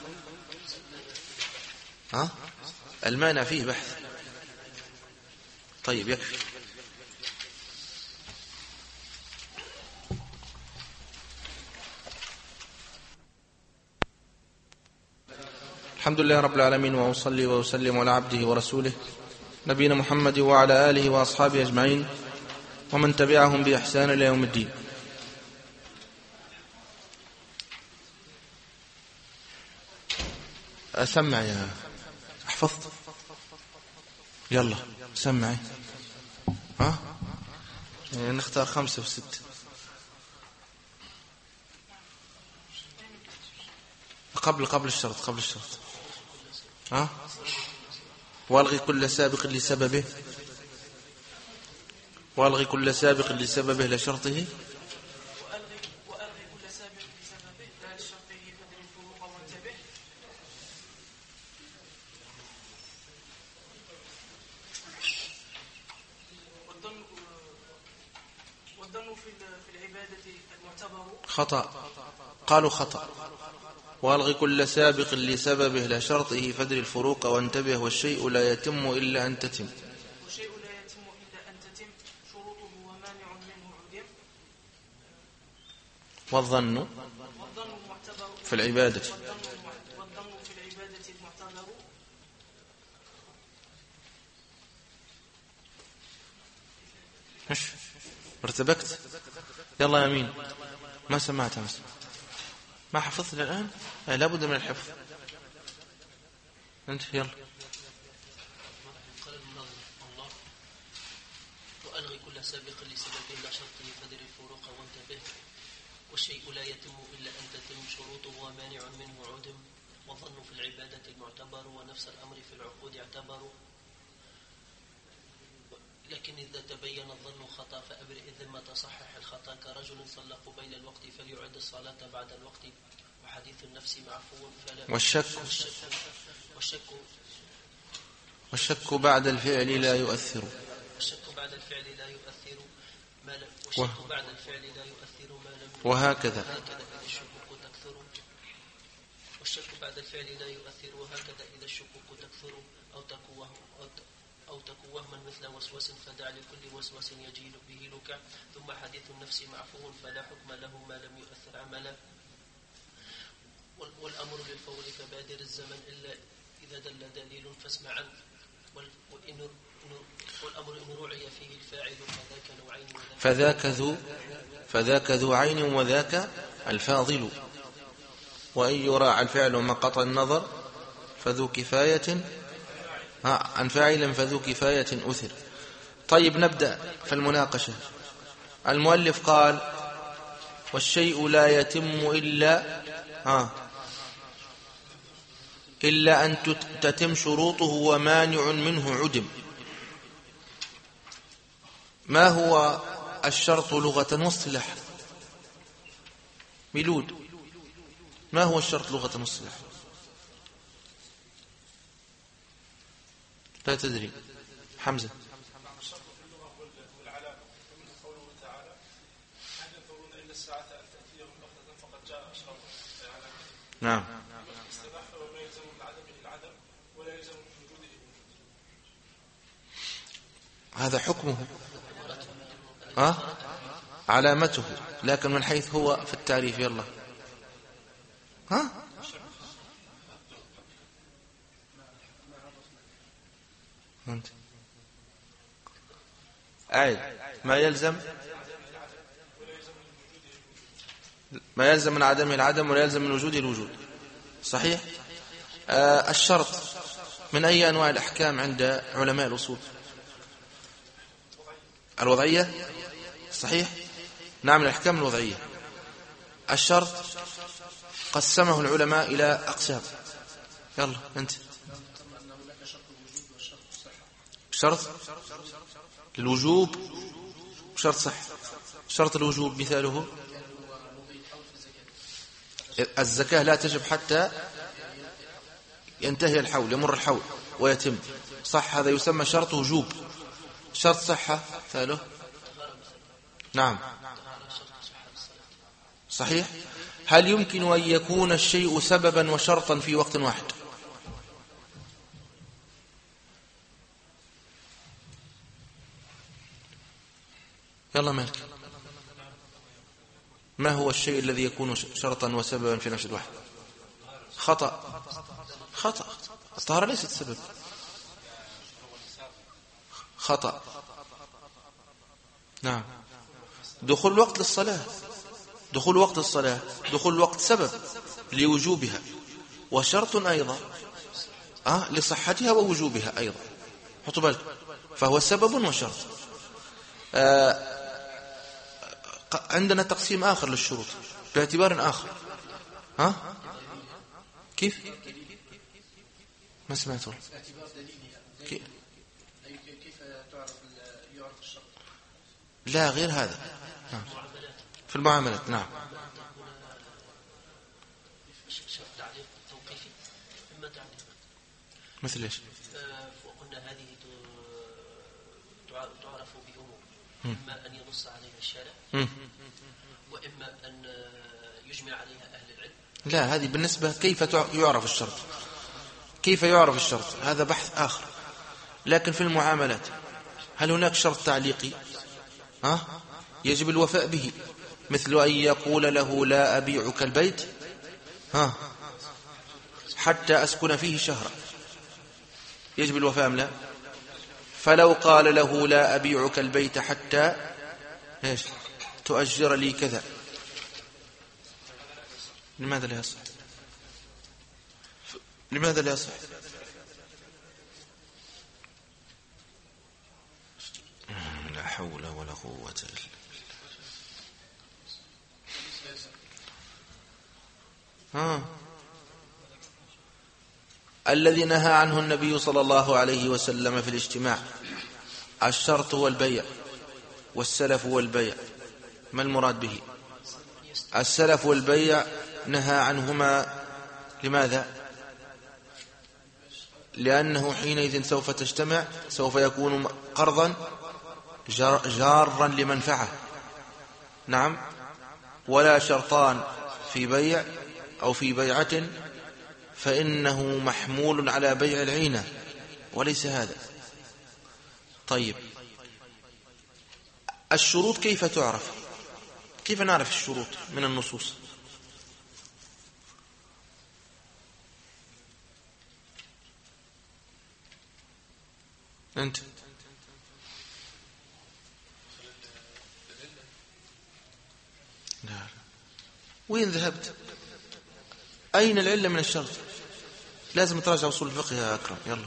له. المانع فيه بحث. طيب يكفي. الحمد لله رب العالمين، وأصلي وأسلم على عبده ورسوله نبينا محمد وعلى آله وأصحابه أجمعين ومن تبعهم بإحسان إلى يوم الدين. أسمع يا أحفظت، يلا سمعي. نختار 5 و6. قبل الشرط. والغي كل سابق لسببه، والغي كل سابق لسببه لشرطه، والظن في العبادة المعتبر خطأ. قالوا خطأ. والغي كل سابق لسببه لشرطه فادر الفروق وانتبه، والشيء لا يتم إلا أن تتم، شروطه ومانع منه عدم. والظن في العبادة المعتبر. مش ارتبكت؟ يلا يمين. ما سمعت ما حفظت الآن؟ لابد من الحفظ. أنت يلا. قال المنظم الله: وألغي كل سابق لسبب لا شرطه فدر الفروق وانتبه، والشيء لا يتم إلا أن تتم شروطه ومانع منه عدم، والظن في العبادة المعتبر، ونفس الأمر في العقود اعتبر. لكن إذا تبين الظن خطأ فأبرئ الذمة صحح الخطأ، كرجل صلى قبيل الوقت فليعد الصلاة بعد الوقت، وحديث النفس معفو فلا. والشك بعد الفعل لا يؤثر. وهكذا والشك بعد الفعل لا يؤثر، وهكذا إذا الشكوك تكثر أو تكو وهما مثل وسوس، فدع لكل وسوس يجيل به لك، ثم حديث النفس معفو فلا حكم له ما لم يؤثر عملا. والأمر للفور فبادر الزمن إلا إذا دل دليل فاسمع عنه، والأمر إن رعي فيه الفاعل فذاك ذو عين وذاك الفاضل، وإن يراعى الفعل مقطع النظر فذو كفاية عن فاعل فذو كفاية أثر. طيب نبدأ في المناقشة. المؤلف قال: والشيء لا يتم إلا أن تتم شروطه ومانع منه عدم. ما هو الشرط لغة واصطلاحا؟ ميلود، ما هو الشرط لغة واصطلاحا؟ لا تدري. حمزة. نعم. هذا حكمه علامته، لكن من حيث هو في التعريف. يلا أنت أعد. ما يلزم من عدمه العدم، ولا يلزم من وجوده الوجود. صحيح. الشرط من أي أنواع الأحكام عند علماء الأصول؟ الوضعية. صحيح. نعم، الأحكام الوضعية. الشرط قسمه العلماء إلى أقسام. يلا أنت. شرط للوجوب وشرط صح. شرط الوجوب مثاله الزكاة لا تجب حتى ينتهي الحول، يمر الحول ويتم. صح، هذا يسمى شرط وجوب. شرط صحة مثاله نعم صحيح. هل يمكن أن يكون الشيء سببا وشرطا في وقت واحد؟ يلا مالك. ما هو الشيء الذي يكون شرطا وسببا في نفس الوقت؟ خطأ. الطهارة ليست سبب. خطأ. نعم. دخول الوقت للصلاة، دخول وقت الصلاة، دخول الوقت سبب لوجوبها وشرط أيضا لصحتها ووجوبها أيضا. حطوا بالك، فهو سبب وشرط. عندنا تقسيم آخر للشروط باعتبار آخر. كيف؟ ما سمعتوا؟ كيف يعرف الشرط؟ لا، غير هذا. في المعاملات. نعم. مثل ايش؟ وقلنا هذه تعرف بأمور، إما أن ينص عليها الشارع وإما أن يجمع عليها أهل العلم. لا، هذه بالنسبة كيف يعرف الشرط، كيف يعرف الشرط هذا بحث آخر. لكن في المعاملات هل هناك شرط تعليقي يجب الوفاء به، مثل أن يقول له لا أبيعك البيت حتى أسكن فيه شهرا، يجب الوفاء أم لا؟ فلو قال له لا أبيعك البيت حتى تؤجر لي كذا، لماذا لا يصح؟ لماذا لا يصح؟ لا حول ولا قوة إلا بالله. الذي نهى عنه النبي صلى الله عليه وسلم في الاجتماع الشرط والبيع والسلف والبيع. ما المراد به؟ السلف والبيع نهى عنهما. لماذا؟ لأنه حينئذ سوف تجتمع، سوف يكون قرضا جارا لمنفعة. نعم. ولا شرطان في بيع أو في بيعة فإنه محمول على بيع العينة وليس هذا. طيب، الشروط كيف تعرف؟ كيف نعرف الشروط من النصوص؟ أنت لا. وين ذهبت؟ أين العلة من الشرط؟ لازم تراجع أصول الفقه يا أكرم. يلا.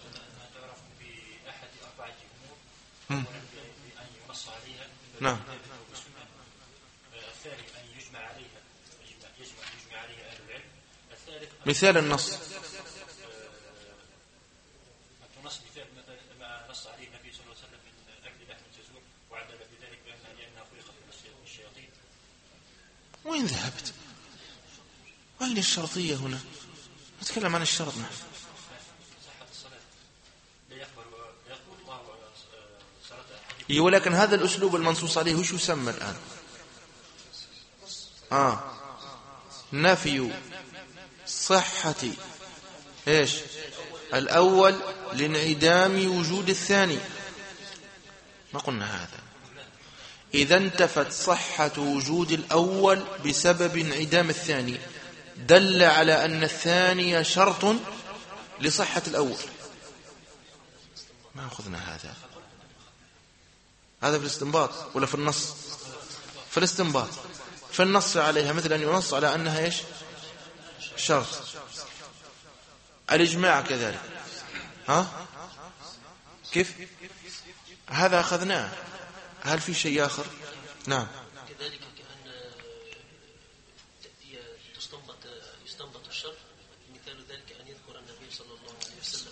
نعم. مثال النص. ما نص عليه النبي صلى الله عليه وسلم من أكل لحم الجزور وعدل بذلك لأنها خلقت من الشياطين. وين ذهبت؟ وين الشرطية هنا؟ نتكلم عن الشرط. نحن ولكن هذا الأسلوب المنصوص عليه وش يسمى الآن؟ نفي صحة إيش الأول لانعدام وجود الثاني. ما قلنا هذا. إذا انتفت صحة وجود الأول بسبب انعدام الثاني دل على أن الثاني شرط لصحة الأول. ما أخذنا هذا. هذا في الاستنباط ولا في النص؟ في الاستنباط. في النص عليها مثل أن ينص على أنها إيش شرط. الإجماع كذلك. ها كيف هذا أخذناه؟ هل في شيء آخر؟ نعم. كذلك كأن يستنبط الشرط. مثال ذلك أن يذكر النبي صلى الله عليه وسلم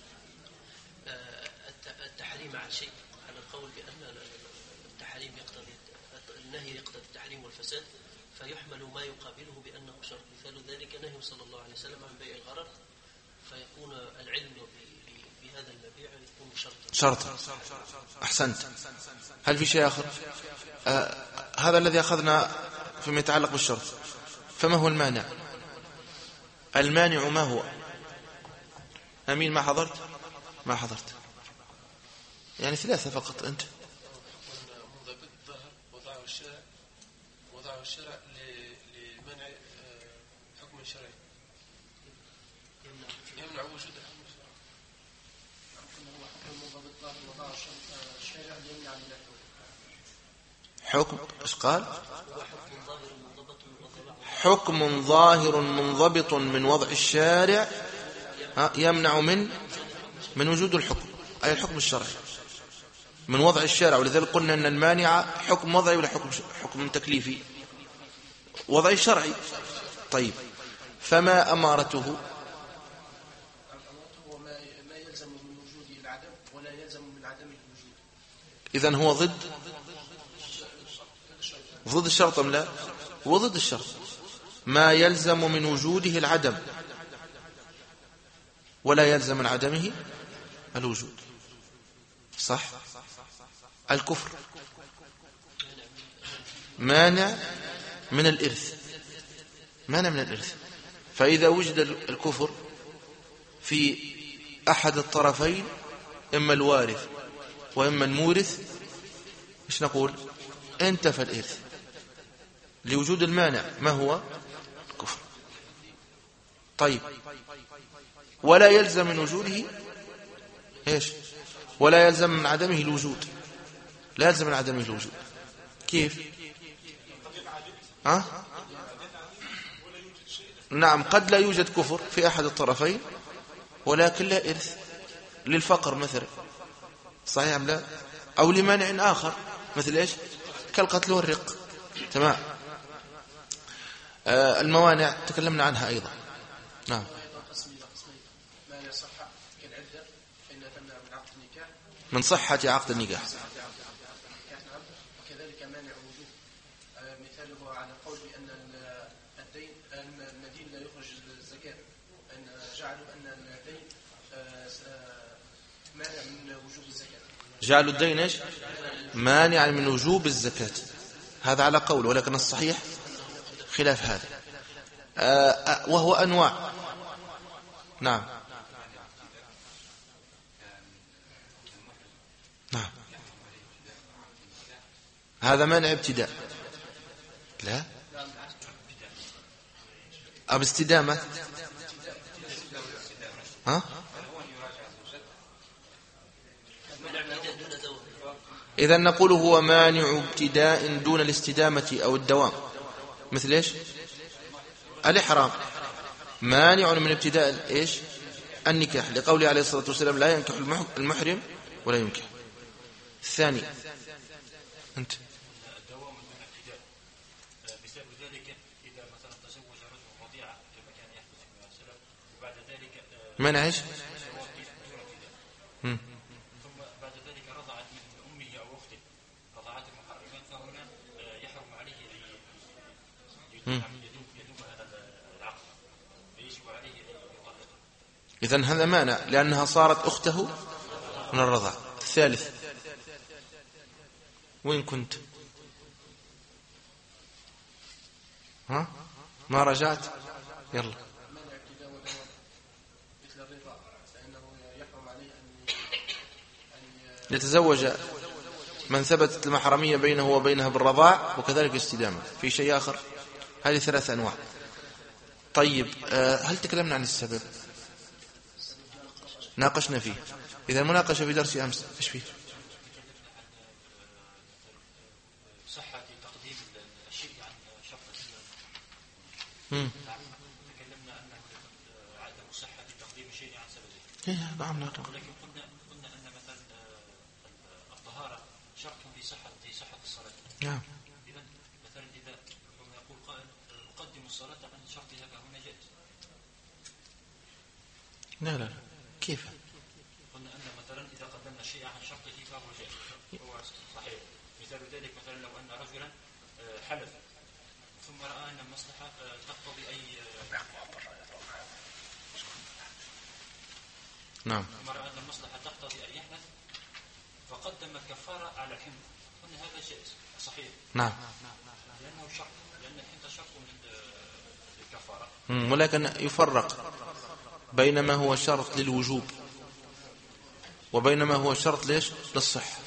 التحريم على شيء على القول بأن التحريم يقتضي النهي يقتضي التحريم والفساد، فيحمل ما يقابله بأنه شرط. مثال ذلك نهي صلى الله عليه وسلم عن بيع الغرر، فيكون العلم بهذا المبيع يكون شرطا. أحسنت. هل في شيء آخر؟ هذا الذي أخذنا فيما يتعلق بالشرط. فما هو المانع؟ المانع ما هو؟ أمين ما حضرت؟ ما حضرت يعني ثلاثة فقط. أنت وضعه الشرع لمنع حكم شرعي يمنع وجود حكم شرعي. حكم إيش قال؟ حكم ظاهر منضبط من وضع الشارع يمنع من وجود الحكم، أي الحكم الشرعي من وضع الشارع. ولذلك قلنا أن المانع حكم وضعي ولا حكم تكليفي؟ وضعي شرعي. طيب فما أمارته؟ ما يلزم من وجود العدم ولا يلزم من عدم الوجود. إذن هو ضد الشرط أم لا؟ هو ضد الشرط. ما يلزم من وجوده العدم ولا يلزم من عدمه الوجود. صح. الكفر مانع من الإرث، مانع من الإرث. فإذا وجد الكفر في أحد الطرفين إما الوارث وإما المورث، إيش نقول؟ انتفى الإرث لوجود المانع ما هو؟ الكفر. طيب ولا يلزم من وجوده إيش؟ ولا يلزم من عدمه الوجود. لا يلزم من عدمه الوجود. كيف؟ نعم قد لا يوجد كفر في أحد الطرفين ولكن لا إرث للفقر مثلا. صحيح أم لا؟ أو لمانع آخر مثل إيش؟ كالقتل والرق. تمام. الموانع تكلمنا عنها أيضا. نعم. من صحة عقد النكاح. وكذلك مانع وجوب مثاله على قول بأن الدين المدين لا يخرج الزكاة، أن جعلوا أن الدين مانع من وجوب الزكاة. جعلوا الدين إيش؟ مانع من وجوب الزكاة. هذا على قول، ولكن الصحيح خلاف هذا. وهو أنواع. نعم. نعم. هذا مانع ابتداء. لا أب استدامة. إذا نقول هو مانع ابتداء دون الاستدامة أو الدوام. مثل إيش؟ الإحرام مانع من ابتداء إيش؟ النكاح، لقوله عليه الصلاة والسلام لا ينكح المحرم ولا ينكح. الثاني أنت. الدوام من الابتداء بسبب ذلك إذا مثلا تزوج رجل رضيعة كما كان يحدث في السلف وبعد ذلك منع إيش؟ ثم بعد ذلك رضعت من أمه أو أخته رضعات المحرمات، فهنا يحرم عليه يدوم هذا العقد فيجب عليه أن يطلقها. إذن هذا مانع لأنها صارت أخته من الرضع. الثالث وين كنت؟ ما رجعت؟ يلا. منع يتزوج من ثبتت المحرمية بينه وبينها بالرضاع، وكذلك الاستدامة. في شيء آخر؟ هذه 3 أنواع. طيب هل تكلمنا عن السبب؟ ناقشنا فيه. إذا المناقشة في درس أمس إيش فيه؟ صحة تقديم الشيء عن شرطه. تكلمنا أنه عدم صحة تقديم الشيء عن سببه. نعم. ولكن قلنا أن مثلا الطهارة شرط في صحة الصلاة. نعم. إذا مثلا إذا يقول قائل أقدم الصلاة عن شرطها فهنا جائز. لا كيف؟ قلنا أن مثلا إذا قدمنا الشيء عن شرطه فهو جائز، هو صحيح. مثال ذلك مثلا لو أن رجلا حلف ثم رأى أن المصلحة تقتضي أي نعم. ثم رأى أن المصلحة تقتضي أن يحنث فقدم الكفارة على الحنث، قلنا هذا جائز صحيح. نعم. لأنه شرط، لأن الحنث شرط للكفارة. ولكن يفرق بين ما هو شرط للوجوب وبين ما هو شرط ليش؟ للصحة.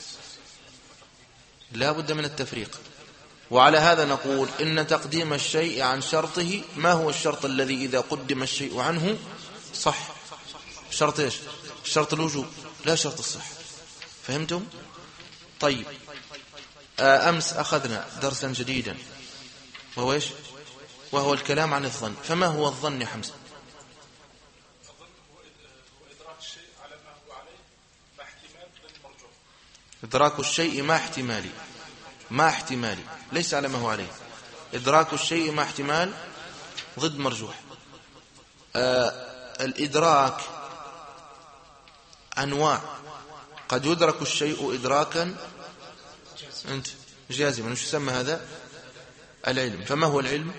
لا بد من التفريق. وعلى هذا نقول إن تقديم الشيء عن شرطه ما هو الشرط الذي إذا قدم الشيء عنه صح؟ شرط إيش؟ شرط الوجوب لا شرط الصحة. فهمتم؟ طيب أمس أخذنا درسا جديدا وهو إيش؟ وهو الكلام عن الظن. فما هو الظن يا حمزة؟ إدراك الشيء ما احتمالي ليس على ما هو عليه. إدراك الشيء ما احتمال ضد مرجوح. الإدراك أنواع. قد يدرك الشيء إدراكا جازما. وش يسمى هذا؟ العلم. فما هو العلم؟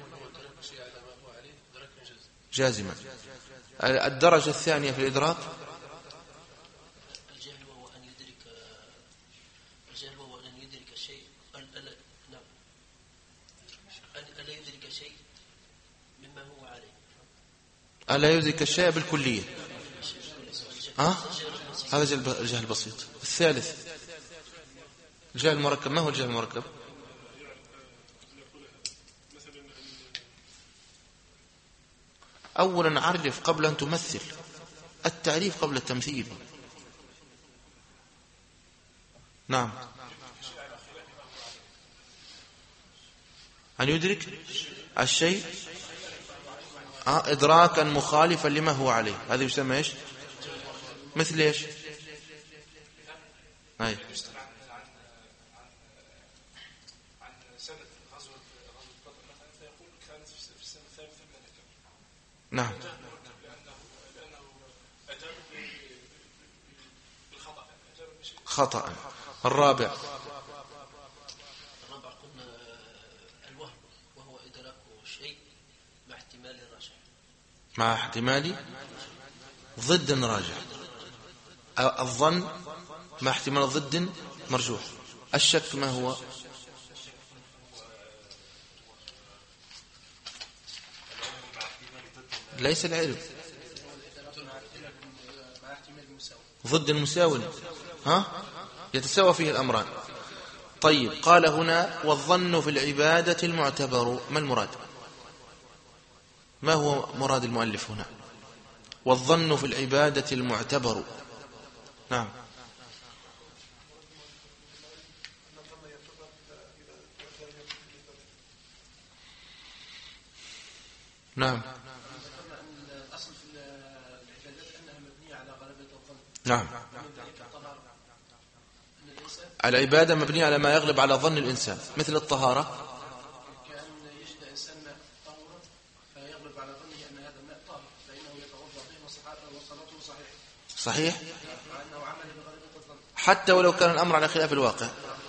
جازما. الدرجة الثانية في الإدراك ألا يدرك الشيء بالكلية. هذا الجهل البسيط. الثالث الجهل المركب. ما هو الجهل المركب؟ أولا عرف قبل أن تمثل. التعريف قبل التمثيل. نعم. أن يدرك الشيء إدراكا مخالفا لما هو عليه. هذا يسمى إيش؟ مثل إيش؟ هاي. نعم. خطأ. الرابع قلنا الوهم، وهو إدراك شيء مع احتمال راجح. مع احتمال ضد راجح. الظن مع احتمال ضد مرجوح. الشك ما هو؟ ليس العلم ضد المساوي. يتساوى فيه الأمران. طيب قال هنا والظن في العبادة المعتبر. ما المراد؟ ما هو مراد المؤلف هنا؟ والظن في العبادة المعتبر. نعم. نعم. الأصل في العبادات أنها مبنية على غلبة الظن. نعم. العبادة مبنية على ما يغلب على ظن الإنسان. مثل الطهارة كأن يجد إنسان ماء طهورا فيغلب على ظنه أن هذا الماء طاهر فإنه يتوضأ به وصلاته صحيحة. صحيح. مع أنه عمل بغلبة الظن. حتى ولو كان الأمر على خلاف الواقع.